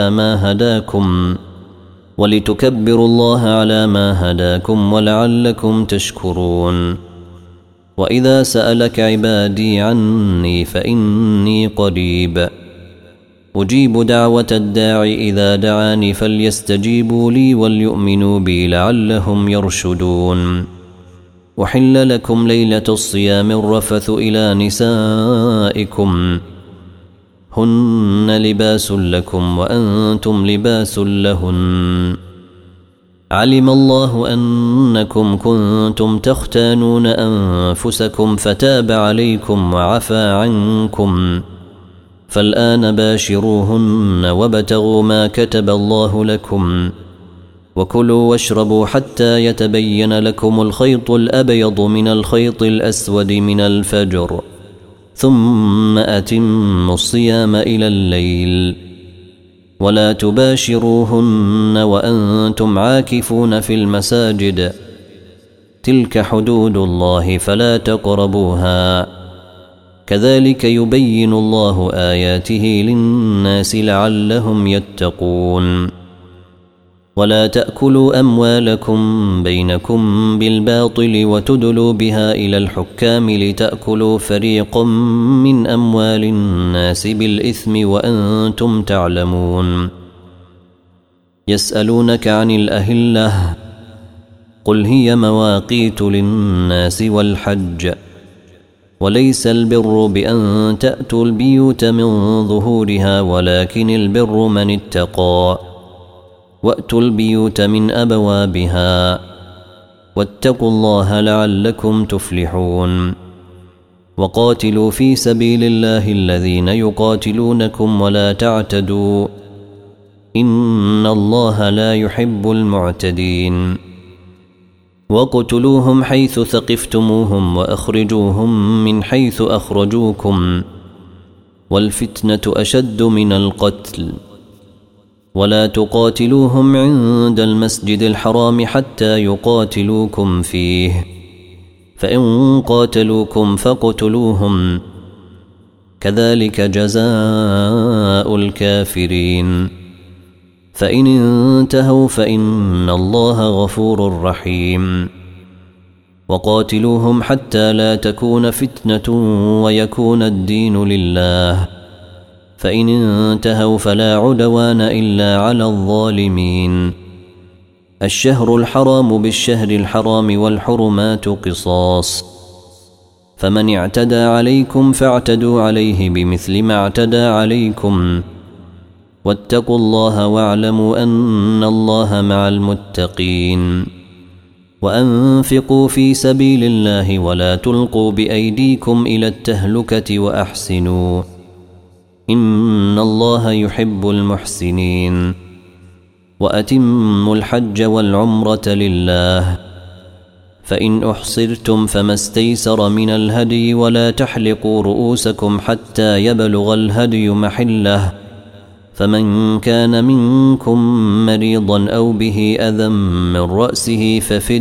على ما هداكم ولعلكم تشكرون. وإذا سألك عبادي عني فإني قريب أجيب دعوة الداعي إذا دعاني فليستجيبوا لي وليؤمنوا بي لعلهم يرشدون. وحل لكم ليلة الصيام الرفث إلى نسائكم هن لباس لكم وأنتم لباس لهن، علم الله أنكم كنتم تختانون أنفسكم فتاب عليكم وعفى عنكم، فالآن باشروهن وابتغوا ما كتب الله لكم، وكلوا واشربوا حتى يتبين لكم الخيط الأبيض من الخيط الأسود من الفجر، ثم أتموا الصيام إلى الليل، ولا تباشروهن وأنتم عاكفون في المساجد، تلك حدود الله فلا تقربوها، كذلك يبين الله آياته للناس لعلهم يتقون. ولا تأكلوا أموالكم بينكم بالباطل وتدلوا بها إلى الحكام لتأكلوا فريقا من أموال الناس بالإثم وأنتم تعلمون. يسألونك عن الأهلة قل هي مواقيت للناس والحج، وليس البر بأن تأتوا البيوت من ظهورها ولكن البر من اتقى، وأتوا البيوت من أبوابها، واتقوا الله لعلكم تفلحون. وقاتلوا في سبيل الله الذين يقاتلونكم ولا تعتدوا، إن الله لا يحب المعتدين. وقتلوهم حيث ثقفتموهم وأخرجوهم من حيث أخرجوكم، والفتنة أشد من القتل. ولا تقاتلوهم عند المسجد الحرام حتى يقاتلوكم فيه، فإن قاتلوكم فاقتلوهم، كذلك جزاء الكافرين. فإن انتهوا فإن الله غفور رحيم. وقاتلوهم حتى لا تكون فتنة ويكون الدين لله، فإن انتهوا فلا عدوان إلا على الظالمين. الشهر الحرام بالشهر الحرام والحرمات قصاص، فمن اعتدى عليكم فاعتدوا عليه بمثل ما اعتدى عليكم، واتقوا الله واعلموا أن الله مع المتقين. وأنفقوا في سبيل الله ولا تلقوا بأيديكم إلى التهلكة وأحسنوا إن الله يحب المحسنين وأتموا الحج والعمرة لله فإن أحصرتم فما استيسر من الهدي ولا تحلقوا رؤوسكم حتى يبلغ الهدي محله فمن كان منكم مريضا أو به أذى من رأسه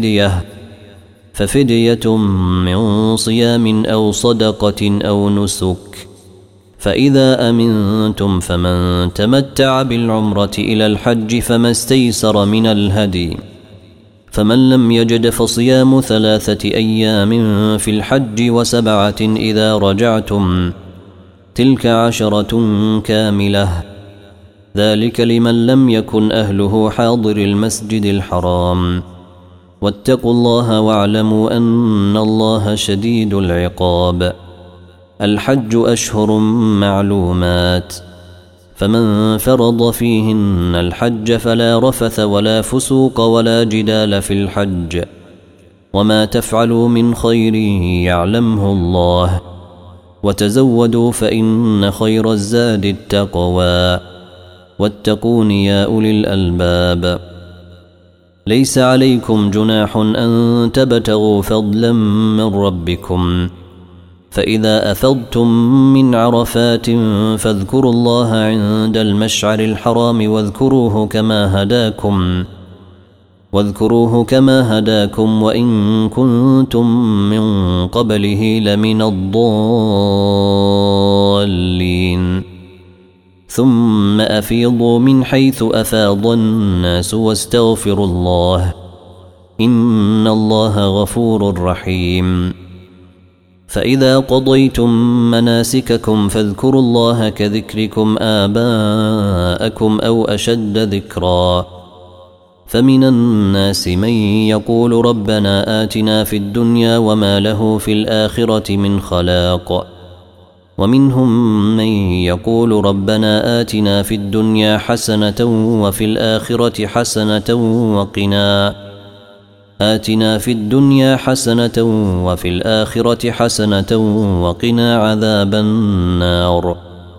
ففدية من صيام أو صدقة أو نسك فإذا أمنتم فمن تمتع بالعمرة إلى الحج فما استيسر من الهدي فمن لم يجد فصيام 3 أيام في الحج و7 إذا رجعتم تلك 10 كاملة ذلك لمن لم يكن أهله حاضر المسجد الحرام واتقوا الله واعلموا أن الله شديد العقاب الحج أشهر معلومات فمن فرض فيهن الحج فلا رفث ولا فسوق ولا جدال في الحج وما تفعلوا من خير يعلمه الله وتزودوا فإن خير الزاد التقوى واتقون يا أولي الألباب ليس عليكم جناح أن تبتغوا فضلا من ربكم فإذا أفضتم من عرفات فاذكروا الله عند المشعر الحرام واذكروه كما هداكم وإن كنتم من قبله لمن الضالين ثم أفيضوا من حيث أفاض الناس واستغفروا الله إن الله غفور رحيم فإذا قضيتم مناسككم فاذكروا الله كذكركم آباءكم أو أشد ذكرا فمن الناس من يقول ربنا آتنا في الدنيا وما له في الآخرة من خلاق ومنهم من يقول ربنا آتنا في الدنيا حسنة وفي الآخرة حسنة وقنا عذاب النار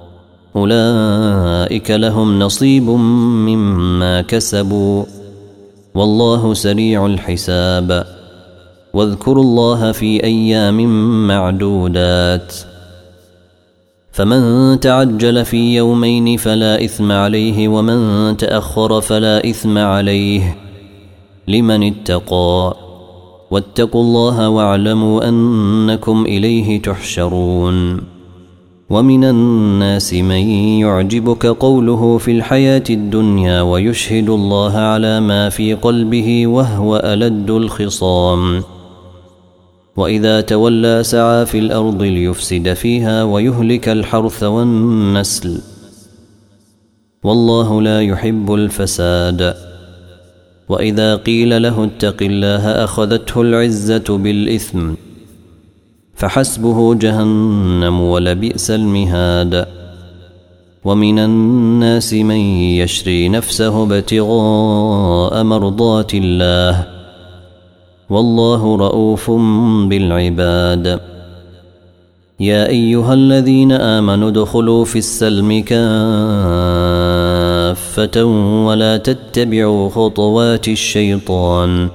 أولئك لهم نصيب مما كسبوا والله سريع الحساب واذكروا الله في أيام معدودات فمن تعجل في يومين فلا إثم عليه ومن تأخر فلا إثم عليه لمن اتقى واتقوا الله واعلموا أنكم إليه تحشرون ومن الناس من يعجبك قوله في الحياة الدنيا ويشهد الله على ما في قلبه وهو ألد الخصام وإذا تولى سعى في الأرض ليفسد فيها ويهلك الحرث والنسل والله لا يحب الفساد وإذا قيل له اتق الله أخذته العزة بالإثم فحسبه جهنم ولبئس المهاد ومن الناس من يشري نفسه ابتغاء مرضات الله والله رؤوف بالعباد يا أيها الذين آمنوا ادخلوا في السلم كافة ولا تتبعوا خطوات الشيطان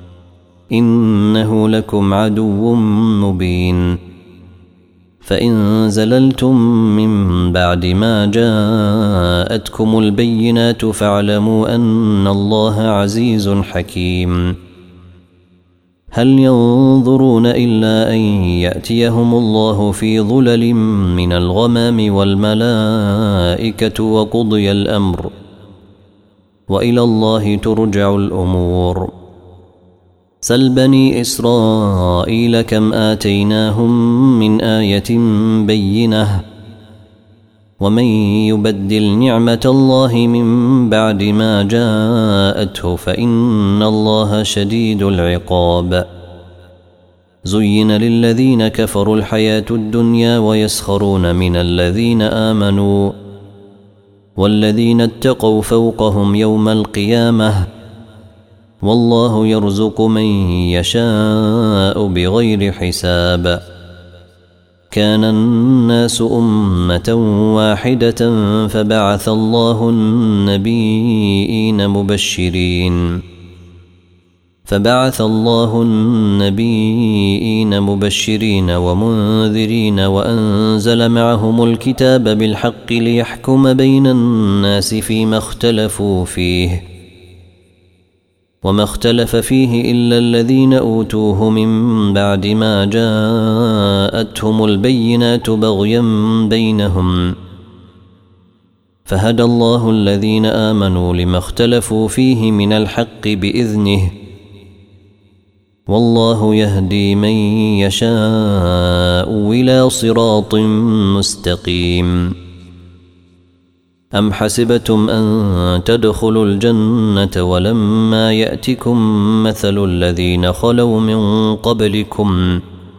إنه لكم عدو مبين فإن زللتم من بعد ما جاءتكم البينات فاعلموا أن الله عزيز حكيم هل ينظرون إلا أن يأتيهم الله في ظلل من الغمام والملائكة وقضي الأمر وإلى الله ترجع الأمور سل بني إسرائيل كم آتيناهم من آية بينة ومن يبدل نعمة الله من بعد ما جاءته فإن الله شديد العقاب زين للذين كفروا الحياة الدنيا ويسخرون من الذين آمنوا والذين اتقوا فوقهم يوم القيامة والله يرزق من يشاء بغير حساب. كان الناس أمة واحدة فبعث الله النبيين مبشرين ومنذرين وأنزل معهم الكتاب بالحق ليحكم بين الناس فيما اختلفوا فيه، وما اختلف فيه إلا الذين أوتوه من بعد ما جاءتهم البينات بغيا بينهم، فهدى الله الذين آمنوا لما اختلفوا فيه من الحق بإذنه، والله يهدي من يشاء إلى صراط مستقيم. أم حسبتم أن تدخلوا الجنة ولما يأتكم مثل الذين خلوا من قبلكم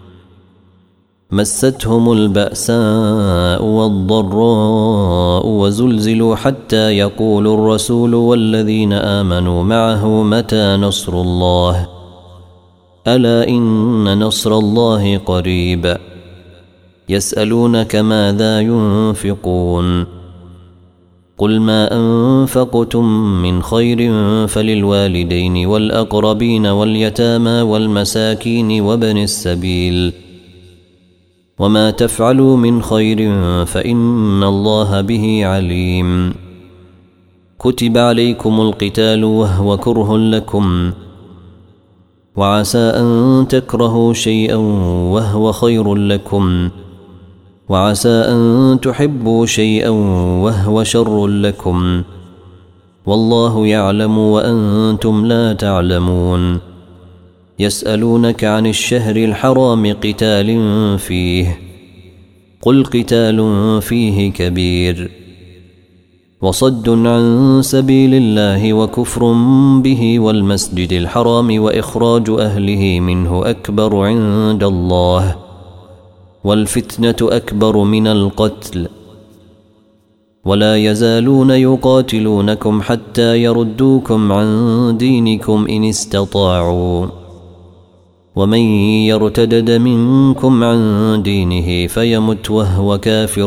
مستهم البأساء والضراء وزلزلوا حتى يقول الرسول والذين آمنوا معه متى نصر الله، ألا إن نصر الله قريب. يسألونك ماذا ينفقون قل ما أنفقتم من خير فللوالدين والأقربين واليتامى والمساكين وابن السبيل، وما تفعلوا من خير فإن الله به عليم. كتب عليكم القتال وهو كره لكم، وعسى أن تكرهوا شيئا وهو خير لكم، وعسى أن تحبوا شيئا وهو شر لكم، والله يعلم وأنتم لا تعلمون. يسألونك عن الشهر الحرام قتال فيه، قل قتال فيه كبير، وصد عن سبيل الله وكفر به والمسجد الحرام وإخراج أهله منه أكبر عند الله، والفتنة أكبر من القتل، ولا يزالون يقاتلونكم حتى يردوكم عن دينكم إن استطاعوا، ومن يرتدد منكم عن دينه فيمت وهو كافر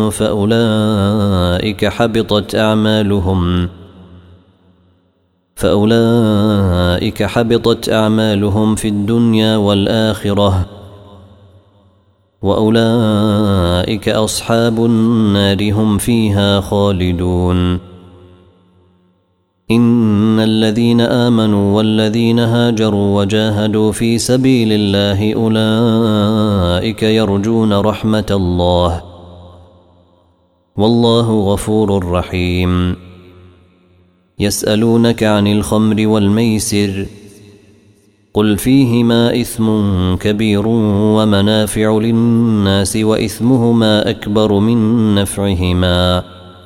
فأولئك حبطت أعمالهم في الدنيا والآخرة، وأولئك أصحاب النار هم فيها خالدون. إن الذين آمنوا والذين هاجروا وجاهدوا في سبيل الله أولئك يرجون رحمة الله، والله غفور رحيم. يسألونك عن الخمر والميسر قل فيهما إثم كبير ومنافع للناس وإثمهما أكبر من نفعهما،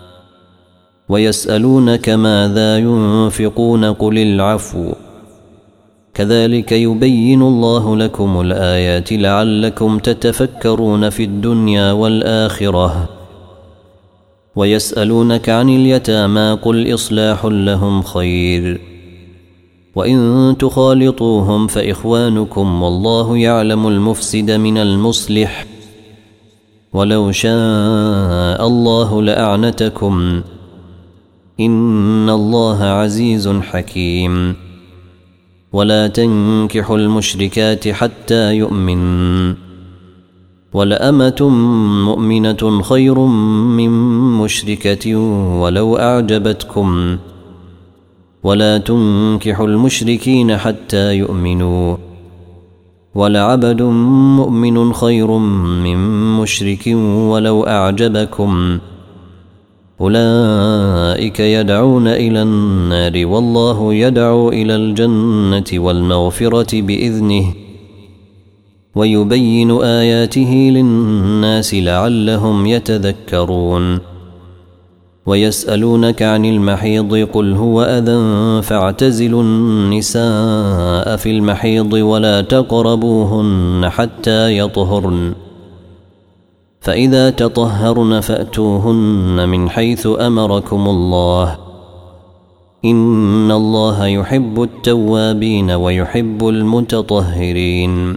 ويسألونك ماذا ينفقون قل العفو، كذلك يبين الله لكم الآيات لعلكم تتفكرون في الدنيا والآخرة. ويسألونك عن اليتامى قل إصلاح لهم خير، وإن تخالطوهم فإخوانكم والله يعلم المفسد من المصلح، ولو شاء الله لأعنتكم إن الله عزيز حكيم. ولا تنكحوا المشركات حتى يؤمنوا، ولأمة مؤمنة خير من مشركة ولو أعجبتكم، ولا تنكحوا المشركين حتى يؤمنوا، ولعبد مؤمن خير من مشرك ولو أعجبكم، أولئك يدعون إلى النار والله يدعو إلى الجنة والمغفرة بإذنه، ويبين آياته للناس لعلهم يتذكرون. ويسألونك عن المحيض قل هو أذى فاعتزلوا النساء في المحيض ولا تقربوهن حتى يطهرن، فإذا تطهرن فأتوهن من حيث أمركم الله، إن الله يحب التوابين ويحب المتطهرين.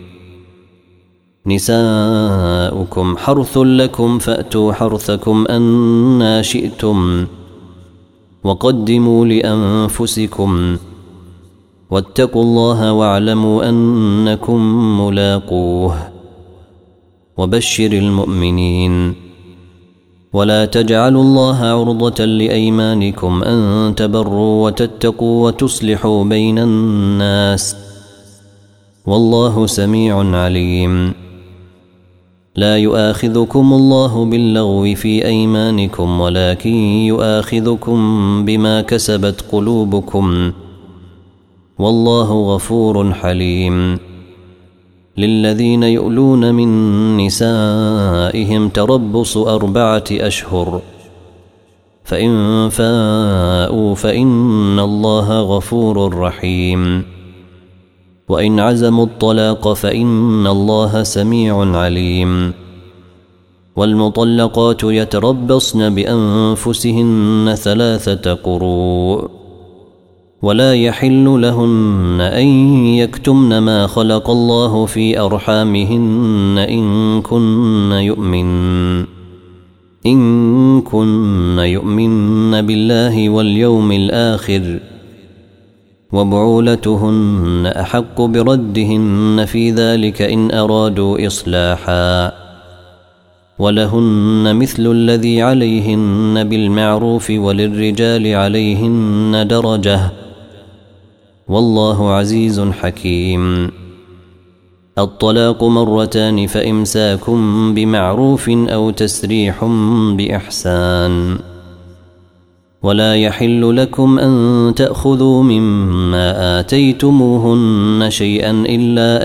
نساؤكم حرث لكم فأتوا حرثكم أنى شئتم وقدموا لأنفسكم واتقوا الله واعلموا أنكم ملاقوه وبشر المؤمنين. ولا تجعلوا الله عرضة لأيمانكم أن تبروا وتتقوا وتصلحوا بين الناس والله سميع عليم. لا يؤاخذكم الله باللغو في أيمانكم ولكن يؤاخذكم بما كسبت قلوبكم والله غفور حليم. للذين يؤلون من نسائهم تربص 4 أشهر فإن فاءوا فإن الله غفور رحيم. وإن عزموا الطلاق فإن الله سميع عليم. والمطلقات يتربصن بأنفسهن 3 قروء ولا يحل لهن أن يكتمن ما خلق الله في أرحامهن إن كن يؤمن بالله واليوم الآخر وبعولتهن أحق بردهن في ذلك إن أرادوا إصلاحا ولهن مثل الذي عليهن بالمعروف وللرجال عليهن درجة والله عزيز حكيم. الطلاق 2 فإمساك بمعروف أو تسريح بإحسان. ولا يحل لكم أن تأخذوا مما آتيتموهن شيئا إلا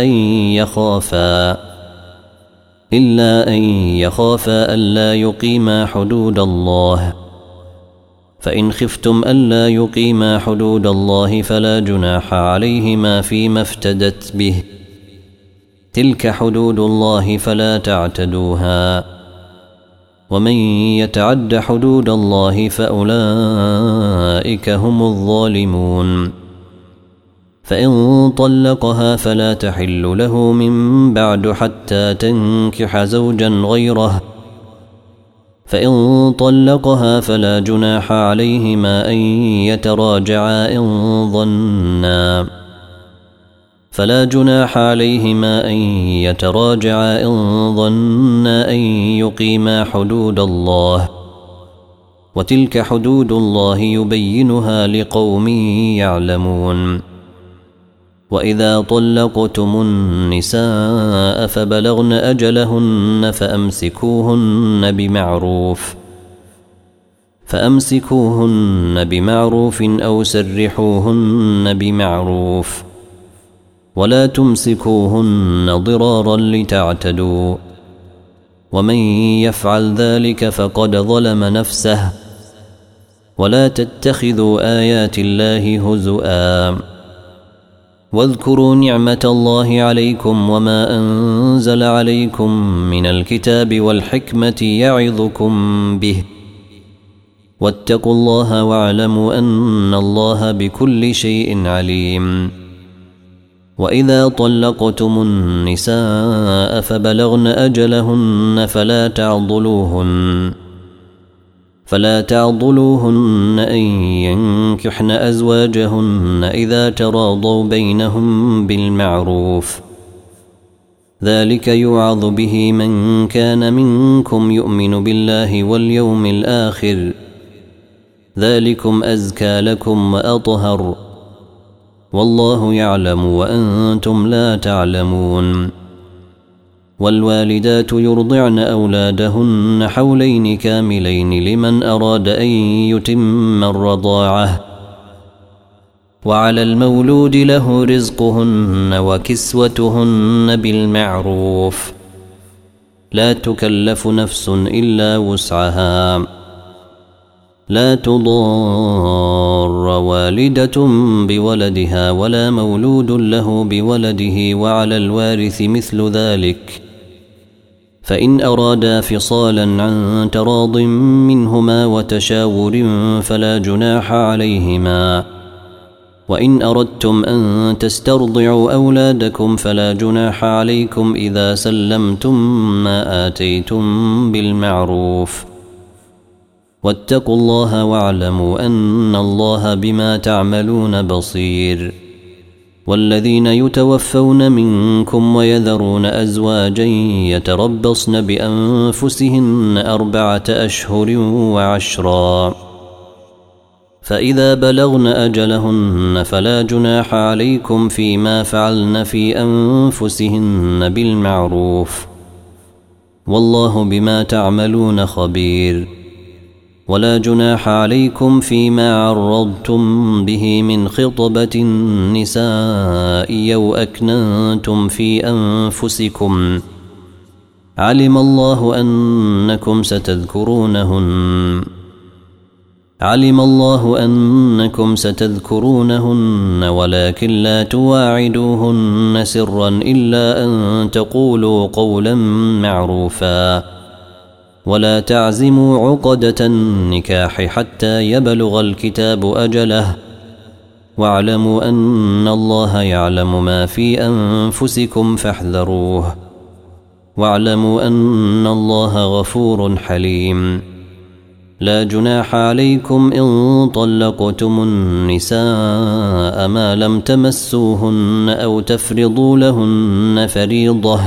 أن يخافا ألا يقيما حدود الله. فإن خفتم ألا يقيما حدود الله فلا جناح عليهما فيما افتدت به. تلك حدود الله فلا تعتدوها. ومن يتعد حدود الله فأولئك هم الظالمون. فإن طلقها فلا تحل له من بعد حتى تنكح زوجا غيره. فإن طلقها فلا جناح عليهما أن يتراجعا إن ظنا أن يقيما حدود الله. وتلك حدود الله يبينها لقوم يعلمون. وإذا طلقتم النساء فبلغن أجلهن فأمسكوهن بمعروف أو سرحوهن بمعروف ولا تمسكوهن ضرارا لتعتدوا. ومن يفعل ذلك فقد ظلم نفسه. ولا تتخذوا آيات الله هزؤا. واذكروا نعمة الله عليكم وما أنزل عليكم من الكتاب والحكمة يعظكم به. واتقوا الله واعلموا أن الله بكل شيء عليم. وإذا طلقتم النساء فبلغن أجلهن فلا تعضلوهن أن ينكحن أزواجهن إذا تراضوا بينهم بالمعروف. ذلك يوعظ به من كان منكم يؤمن بالله واليوم الآخر. ذلكم أزكى لكم وأطهر والله يعلم وأنتم لا تعلمون. والوالدات يرضعن أولادهن حولين كاملين لمن أراد أن يتم الرضاعة. وعلى المولود له رزقهن وكسوتهن بالمعروف. لا تكلف نفس إلا وسعها. لا تضار والدة بولدها ولا مولود له بولده وعلى الوارث مثل ذلك. فإن أرادا فصالا عن تراض منهما وتشاور فلا جناح عليهما، وإن أردتم أن تسترضعوا أولادكم فلا جناح عليكم إذا سلمتم ما آتيتم بالمعروف، واتقوا الله واعلموا أن الله بما تعملون بصير. والذين يتوفون منكم ويذرون أزواجا يتربصن بأنفسهن 4 أشهر و10، فإذا بلغن أجلهن فلا جناح عليكم فيما فعلن في أنفسهن بالمعروف، والله بما تعملون خبير. ولا جناح عليكم فيما عرضتم به من خطبة النساء أو أكننتم في أنفسكم، علم الله أنكم ستذكرونهن ولكن لا تواعدوهن سرا إلا أن تقولوا قولا معروفا، ولا تعزموا عقدة النكاح حتى يبلغ الكتاب أجله، واعلموا أن الله يعلم ما في أنفسكم فاحذروه، واعلموا أن الله غفور حليم. لا جناح عليكم إن طلقتم النساء ما لم تمسوهن أو تفرضوا لهن فريضة،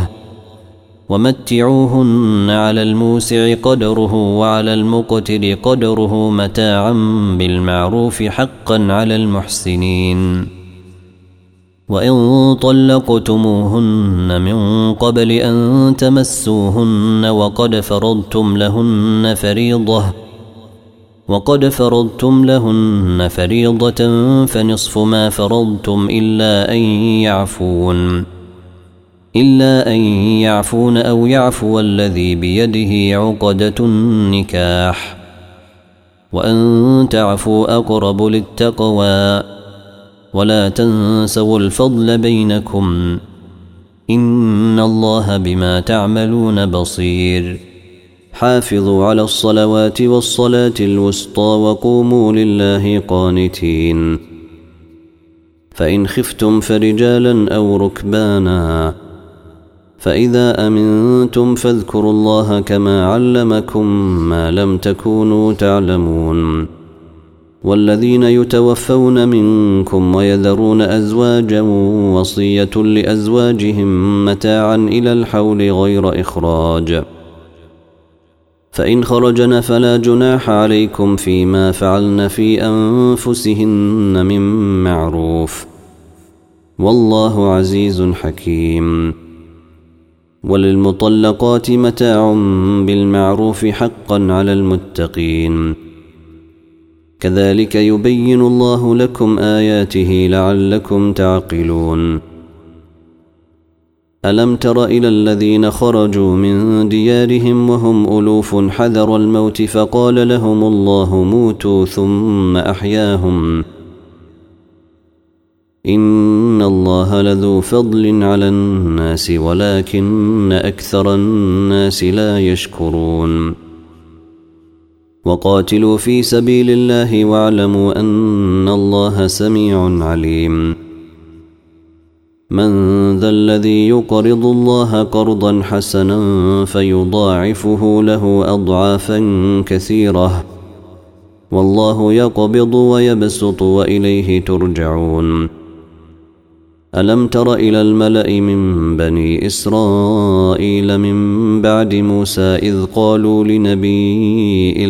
ومتعوهن على الموسع قدره وعلى المقتر قدره متاعا بالمعروف حقا على المحسنين. وإن طلقتموهن من قبل أن تمسوهن وقد فرضتم لهن فريضة فنصف ما فرضتم إلا أن يعفون أو يعفو الذي بيده عقدة النكاح، وأن تعفوا أقرب للتقوى، ولا تنسوا الفضل بينكم، إن الله بما تعملون بصير. حافظوا على الصلوات والصلاة الوسطى وقوموا لله قانتين. فإن خفتم فرجالا أو ركبانا، فإذا أمنتم فاذكروا الله كما علمكم ما لم تكونوا تعلمون. والذين يتوفون منكم ويذرون أزواجا وصية لأزواجهم متاعا إلى الحول غير إخراج، فإن خرجن فلا جناح عليكم فيما فعلن في أنفسهن من معروف، والله عزيز حكيم. وللمطلقات متاع بالمعروف حقا على المتقين، كذلك يبين الله لكم آياته لعلكم تعقلون. ألم تر إلى الذين خرجوا من ديارهم وهم ألوف حذر الموت فقال لهم الله موتوا ثم أحياهم، إن الله لذو فضل على الناس ولكن أكثر الناس لا يشكرون. وقاتلوا في سبيل الله واعلموا أن الله سميع عليم. من ذا الذي يقرض الله قرضا حسنا فيضاعفه له أضعافا كثيرة، والله يقبض ويبسط وإليه ترجعون. ألم تر إلى الملأ من بني إسرائيل من بعد موسى إذ قالوا لنبي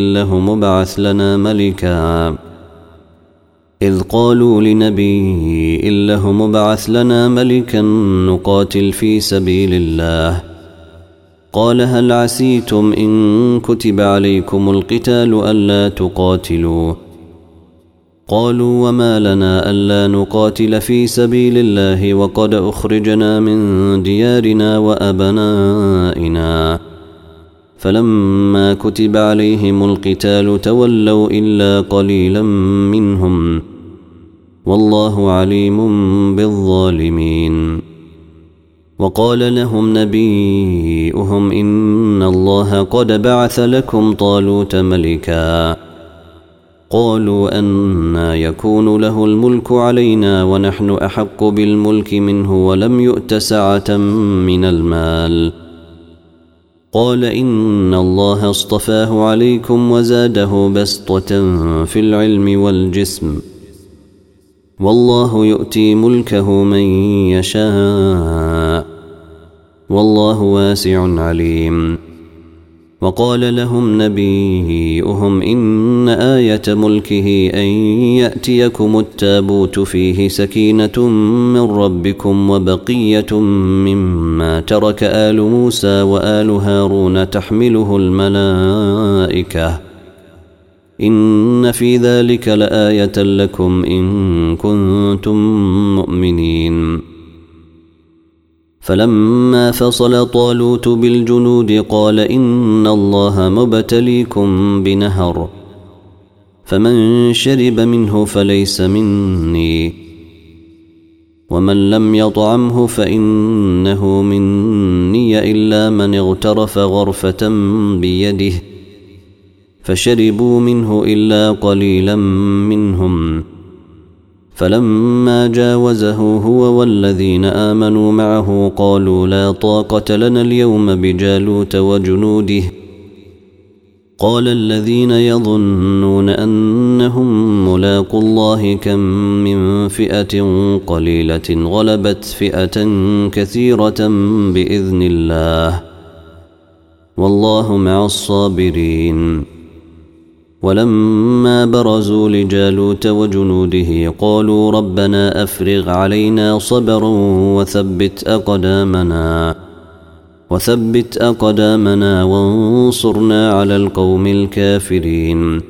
لهم ابعث لنا ملكا نقاتل في سبيل الله، قال هل عسيتم إن كتب عليكم القتال ألا تقاتلوا؟ قالوا وما لنا ألا نقاتل في سبيل الله وقد أخرجنا من ديارنا وأبنائنا، فلما كتب عليهم القتال تولوا إلا قليلا منهم، والله عليم بالظالمين. وقال لهم نبيئهم إن الله قد بعث لكم طالوت ملكا. قالوا أنى يكون له الملك علينا ونحن أحق بالملك منه ولم يؤت سعة من المال. قال إن الله اصطفاه عليكم وزاده بسطة في العلم والجسم، والله يؤتي ملكه من يشاء، والله واسع عليم. وقال لهم نبيئهم إن آية ملكه أن يأتيكم التابوت فيه سكينة من ربكم وبقية مما ترك آل موسى وآل هارون تحمله الملائكة، إن في ذلك لآية لكم إن كنتم مؤمنين. فلما فصل طالوت بالجنود قال إن الله مبتليكم بنهر، فمن شرب منه فليس مني، ومن لم يطعمه فإنه مني إلا من اغترف غرفة بيده، فشربوا منه إلا قليلا منهم. فلما جاوزه هو والذين آمنوا معه قالوا لا طاقة لنا اليوم بجالوت وجنوده. قال الذين يظنون أنهم ملاقوا الله كم من فئة قليلة غلبت فئة كثيرة بإذن الله، والله مع الصابرين. ولما برزوا لجالوت وجنوده قالوا ربنا أفرغ علينا صبرا وثبت أقدامنا وانصرنا على القوم الكافرين.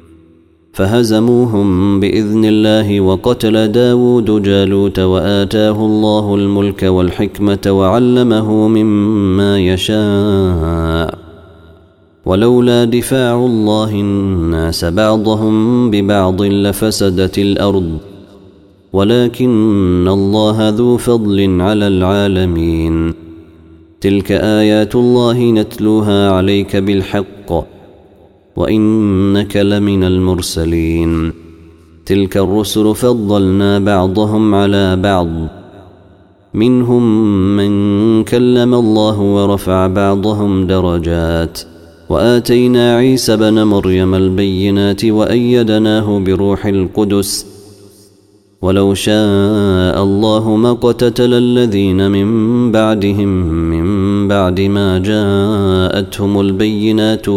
فهزموهم بإذن الله، وقتل داود جالوت وآتاه الله الملك والحكمة وعلمه مما يشاء. ولولا دفاع الله الناس بعضهم ببعض لفسدت الأرض، ولكن الله ذو فضل على العالمين. تلك آيات الله نتلوها عليك بالحق، وإنك لمن المرسلين. تلك الرسل فضلنا بعضهم على بعض، منهم من كلم الله ورفع بعضهم درجات، وآتينا عيسى بن مريم البينات وأيدناه بروح القدس. ولو شاء الله ما اقتتل الذين من بعدهم من بعد ما جاءتهم البينات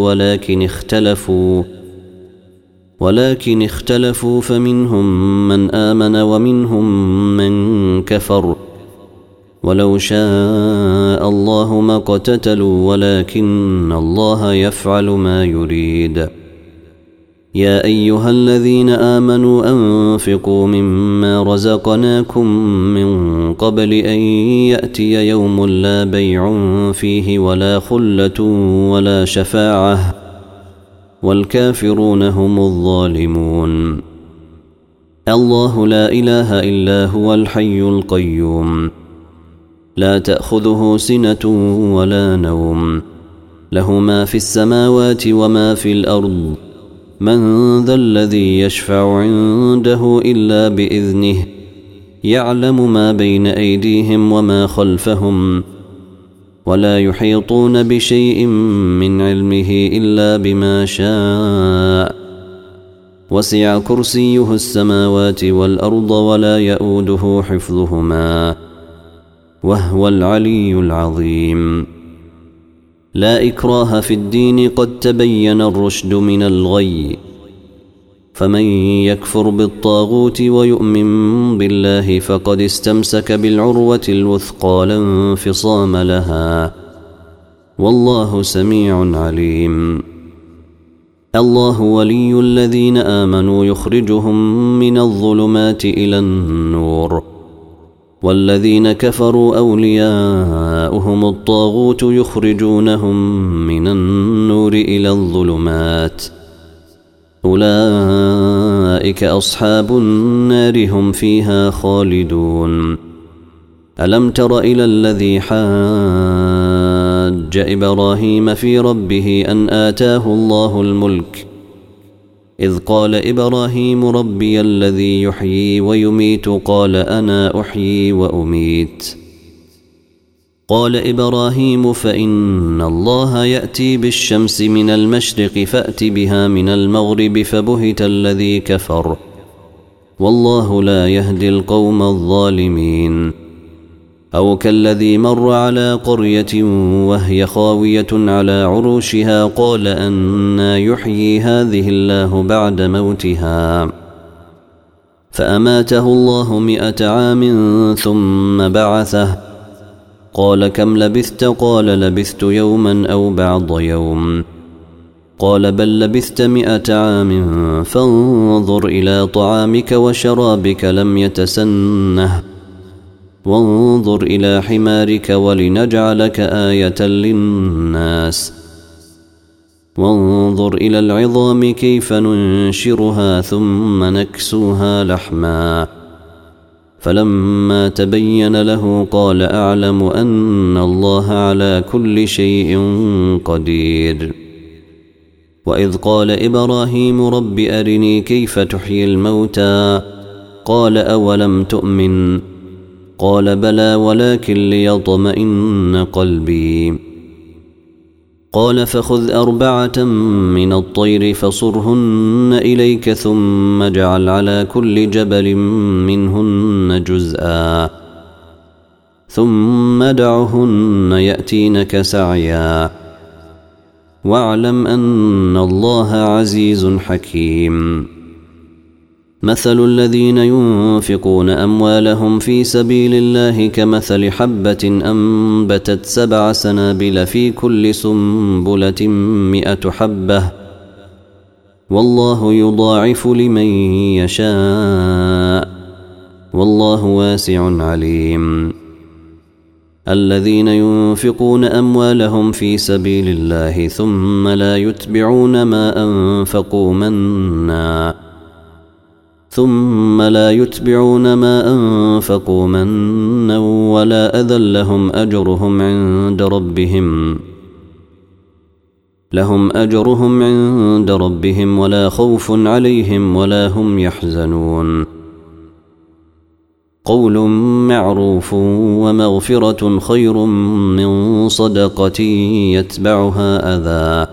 ولكن اختلفوا فمنهم من آمن ومنهم من كفر. ولو شاء الله ما اقتتلوا ولكن الله يفعل ما يريد. يا أيها الذين آمنوا أنفقوا مما رزقناكم من قبل أن يأتي يوم لا بيع فيه ولا خلة ولا شفاعة، والكافرون هم الظالمون. الله لا إله إلا هو الحي القيوم، لا تأخذه سنة ولا نوم، له ما في السماوات وما في الأرض. من ذا الذي يشفع عنده إلا بإذنه، يعلم ما بين أيديهم وما خلفهم، ولا يحيطون بشيء من علمه إلا بما شاء. وسع كرسيه السماوات والأرض ولا يؤوده حفظهما، وهو العلي العظيم. لا إكراه في الدين، قد تبين الرشد من الغي. فمن يكفر بالطاغوت ويؤمن بالله فقد استمسك بالعروة الوثقى لا انفصام لها، والله سميع عليم. الله ولي الذين آمنوا يخرجهم من الظلمات إلى النور، والذين كفروا أولياؤهم الطاغوت يخرجونهم من النور إلى الظلمات. أولئك أصحاب النار هم فيها خالدون. ألم تر إلى الذي حاج إبراهيم في ربه أن آتاه الله الملك إذ قال إبراهيم ربي الذي يحيي ويميت قال أنا أحيي وأميت قال إبراهيم فإن الله يأتي بالشمس من المشرق فأت بها من المغرب فبهت الذي كفر والله لا يهدي القوم الظالمين أو كالذي مر على قرية وهي خاوية على عروشها قال أنى يحيي هذه الله بعد موتها فأماته الله 100 عام ثم بعثه قال كم لبثت قال لبثت يوما أو بعض يوم قال بل لبثت 100 عام فانظر إلى طعامك وشرابك لم يتسنه وانظر إلى حمارك ولنجعلك آية للناس وانظر إلى العظام كيف ننشرها ثم نكسوها لحما فلما تبين له قال أعلم أن الله على كل شيء قدير وإذ قال إبراهيم رب أرني كيف تحيي الموتى قال أولم تؤمن قال بلى ولكن ليطمئن قلبي قال فخذ 4 من الطير فصرهن إليك ثم اجعل على كل جبل منهن جزءا ثم دعهن يأتينك سعيا واعلم أن الله عزيز حكيم مثل الذين ينفقون أموالهم في سبيل الله كمثل حبة أنبتت 7 سنابل في كل سنبلة 100 حبة والله يضاعف لمن يشاء والله واسع عليم الذين ينفقون أموالهم في سبيل الله ثم لا يتبعون ما أنفقوا منا ولا أذى لهم أجرهم عند ربهم ولا خوف عليهم ولا هم يحزنون قول معروف ومغفرة خير من صدقة يتبعها أذى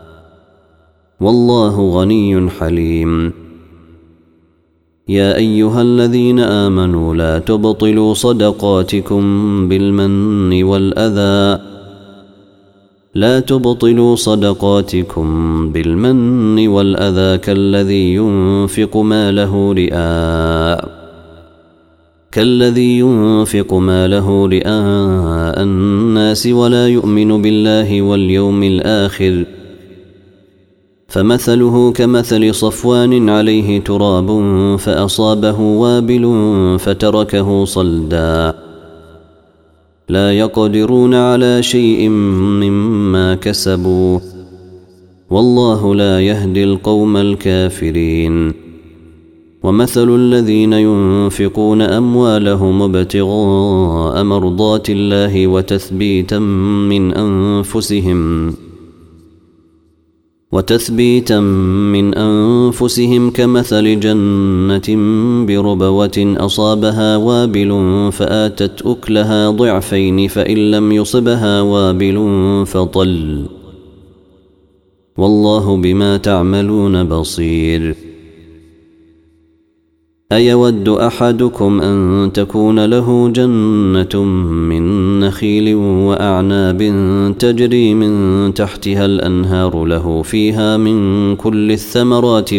والله غني حليم يا أيها الذين آمنوا لا تبطلوا صدقاتكم بالمن والأذى كالذي ينفق ماله رئاء الناس ولا يؤمن بالله واليوم الآخر فمثله كمثل صفوان عليه تراب فأصابه وابل فتركه صلدا لا يقدرون على شيء مما كسبوا والله لا يهدي القوم الكافرين ومثل الذين ينفقون أموالهم ابتغاء مرضات الله وتثبيتا من أنفسهم كمثل جنة بربوة أصابها وابل فآتت أكلها ضعفين فإن لم يصبها وابل فطل والله بما تعملون بصير أيود أحدكم أن تكون له جنة من نخيل وأعناب تجري من تحتها الأنهار له فيها من كل الثمرات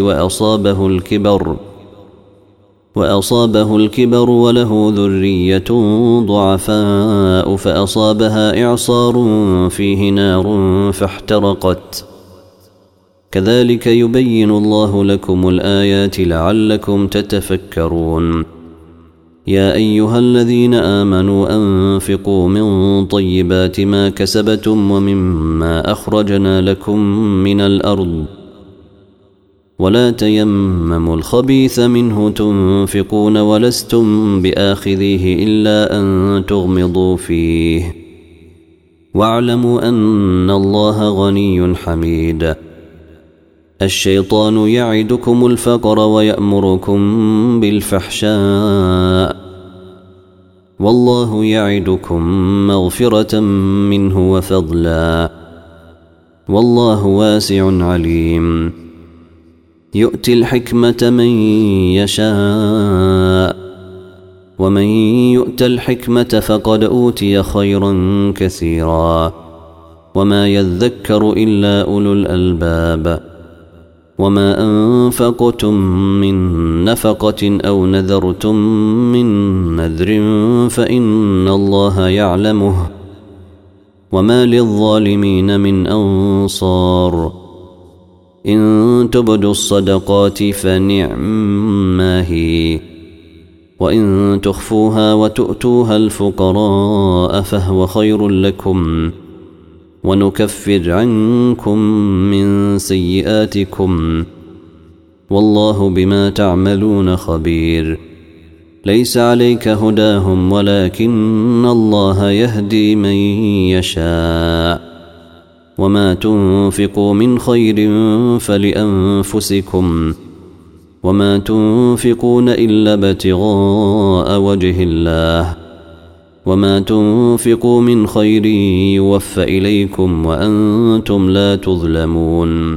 وأصابه الكبر وله ذرية ضعفاء فأصابها إعصار فيه نار فاحترقت كذلك يبين الله لكم الآيات لعلكم تتفكرون يا أيها الذين آمنوا أنفقوا من طيبات ما كسبتم ومما أخرجنا لكم من الأرض ولا تيمموا الخبيث منه تنفقون ولستم بآخذيه إلا أن تغمضوا فيه واعلموا أن الله غني حميد. الشيطان يعدكم الفقر ويأمركم بالفحشاء والله يعدكم مغفرة منه وفضلا والله واسع عليم. يؤتي الحكمة من يشاء ومن يؤت الحكمة فقد أوتي خيرا كثيرا وما يذكر إلا أولو الألباب. وما أنفقتم من نفقة أو نذرتم من نذر فإن الله يعلمه وما للظالمين من أنصار. إن تبدوا الصدقات فنعما هي وإن تخفوها وتؤتوها الفقراء فهو خير لكم ونكفر عنكم من سيئاتكم والله بما تعملون خبير. ليس عليك هداهم ولكن الله يهدي من يشاء وما تنفقوا من خير فلأنفسكم وما تنفقون إلا ابتغاء وجه الله وما تنفقوا من خير يوفى إليكم وأنتم لا تظلمون.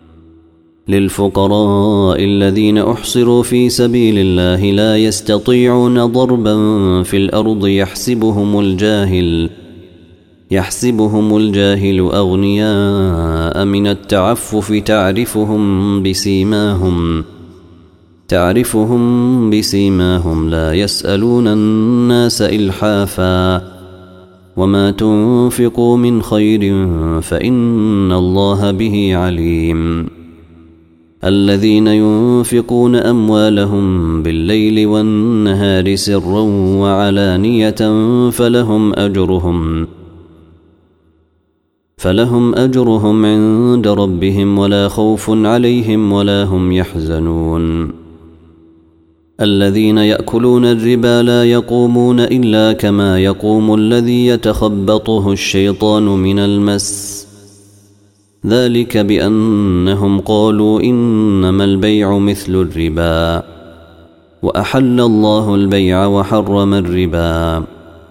للفقراء الذين أحصروا في سبيل الله لا يستطيعون ضربا في الأرض يحسبهم الجاهل أغنياء من التعفف تعرفهم بسيماهم لا يسألون الناس إلحافا وما تنفقوا من خير فإن الله به عليم. الذين ينفقون أموالهم بالليل والنهار سرا وعلانية فلهم أجرهم عند ربهم ولا خوف عليهم ولا هم يحزنون. الذين يأكلون الربا لا يقومون إلا كما يقوم الذي يتخبطه الشيطان من المس ذلك بأنهم قالوا إنما البيع مثل الربا وأحل الله البيع وحرم الربا.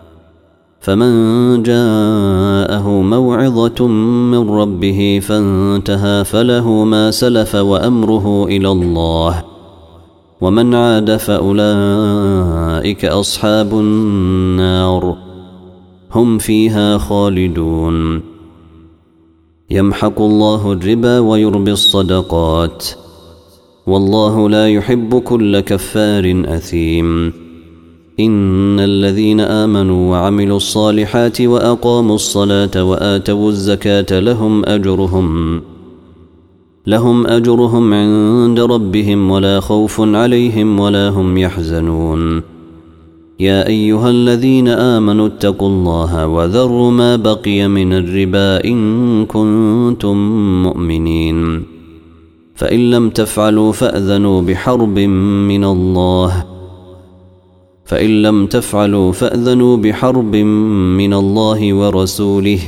فمن جاءه موعظة من ربه فانتهى فله ما سلف وأمره إلى الله ومن عاد فأولئك أصحاب النار هم فيها خالدون. يمحق الله الربا ويربي الصدقات والله لا يحب كل كفار أثيم. إن الذين آمنوا وعملوا الصالحات وأقاموا الصلاة وآتوا الزكاة لهم أجرهم عند ربهم ولا خوف عليهم ولا هم يحزنون. يا أيها الذين آمنوا اتقوا الله وذروا ما بقي من الربا إن كنتم مؤمنين فإن لم تفعلوا فأذنوا بحرب من الله ورسوله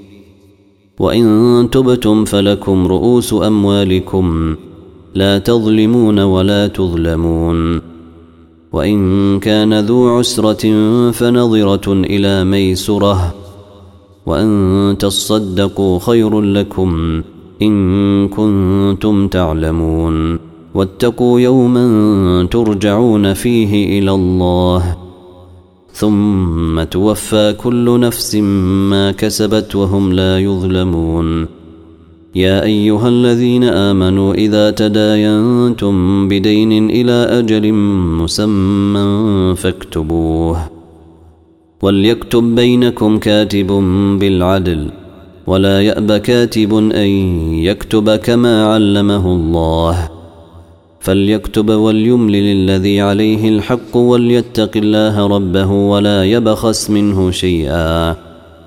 وإن تبتم فلكم رؤوس أموالكم لا تظلمون ولا تظلمون. وإن كان ذو عسرة فنظرة إلى ميسرة وأن تصدقوا خير لكم إن كنتم تعلمون. واتقوا يوما ترجعون فيه إلى الله ثم توفى كل نفس ما كسبت وهم لا يظلمون. يا أيها الذين آمنوا إذا تداينتم بدين إلى أجل مسمى فاكتبوه وليكتب بينكم كاتب بالعدل ولا يأب كاتب أن يكتب كما علمه الله فليكتب وليملل الذي عليه الحق وليتق الله ربه ولا يبخس منه شيئا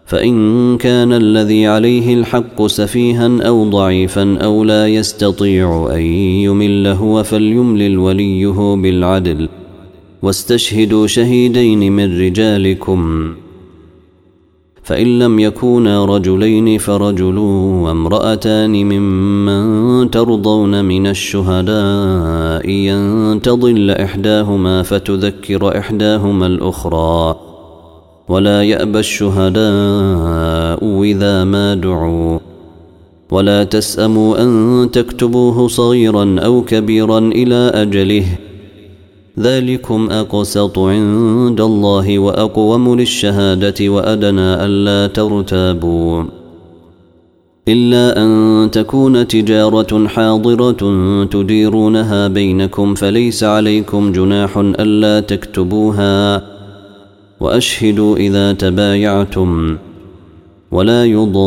فإن كان الذي عليه الحق سفيها أو ضعيفا أو لا يستطيع أن يمل هو فليملل وليه بالعدل واستشهدوا شهيدين من رجالكم فإن لم يكونا رجلين فرجل وامرأتان ممن ترضون من الشهداء أن تضل إحداهما فتذكر إحداهما الأخرى ولا يأبى الشهداء إذا ما دعوا ولا تسأموا أن تكتبوه صغيرا أو كبيرا إلى أجله ذلكم أقسط عند الله وأقوم للشهادة وأدنى ألا ترتابوا إلا أن تكون تجارة حاضرة تديرونها بينكم فليس عليكم جناح ألا تكتبوها وأشهدوا إذا تبايعتم ولا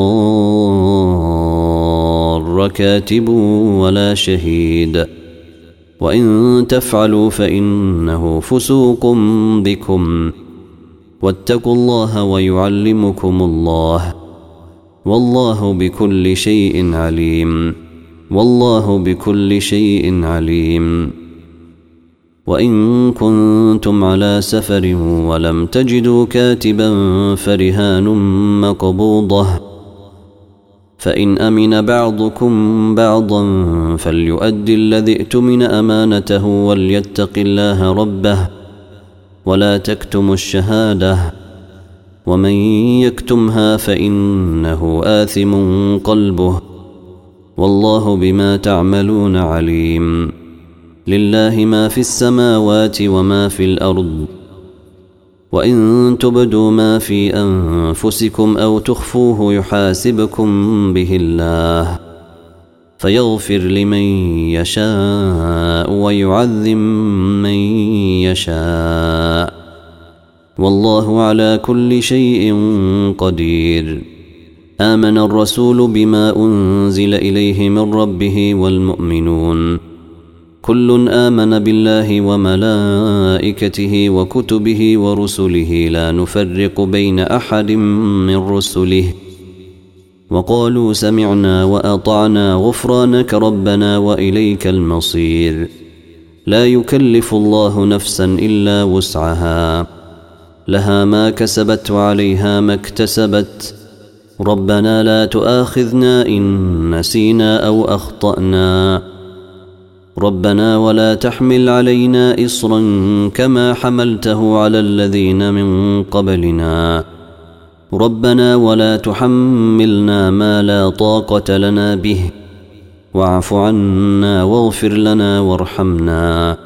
يضار كاتب ولا شهيد وإن تفعلوا فإنه فسوق بكم واتقوا الله ويعلمكم الله والله بكل شيء عليم والله بكل شيء عليم وإن كنتم على سفر ولم تجدوا كاتبا فرهان مقبوضة فإن أمن بعضكم بعضا فليؤدي الذي ائتمن أمانته وليتق الله ربه ولا تكتموا الشهادة ومن يكتمها فإنه آثم قلبه والله بما تعملون عليم لله ما في السماوات وما في الأرض وإن تبدوا ما في أنفسكم أو تخفوه يحاسبكم به الله فيغفر لمن يشاء ويعذب من يشاء والله على كل شيء قدير آمن الرسول بما أنزل إليه من ربه والمؤمنون كل آمن بالله وملائكته وكتبه ورسله لا نفرق بين أحد من رسله وقالوا سمعنا وأطعنا غفرانك ربنا وإليك المصير لا يكلف الله نفسا إلا وسعها لها ما كسبت وعليها ما اكتسبت ربنا لا تؤاخذنا إن نسينا أو أخطأنا ربنا ولا تحمل علينا إصرا كما حملته على الذين من قبلنا ربنا ولا تحملنا ما لا طاقة لنا به واعف عنا واغفر لنا وارحمنا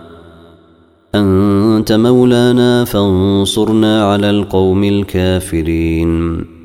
أنت مولانا فانصرنا على القوم الكافرين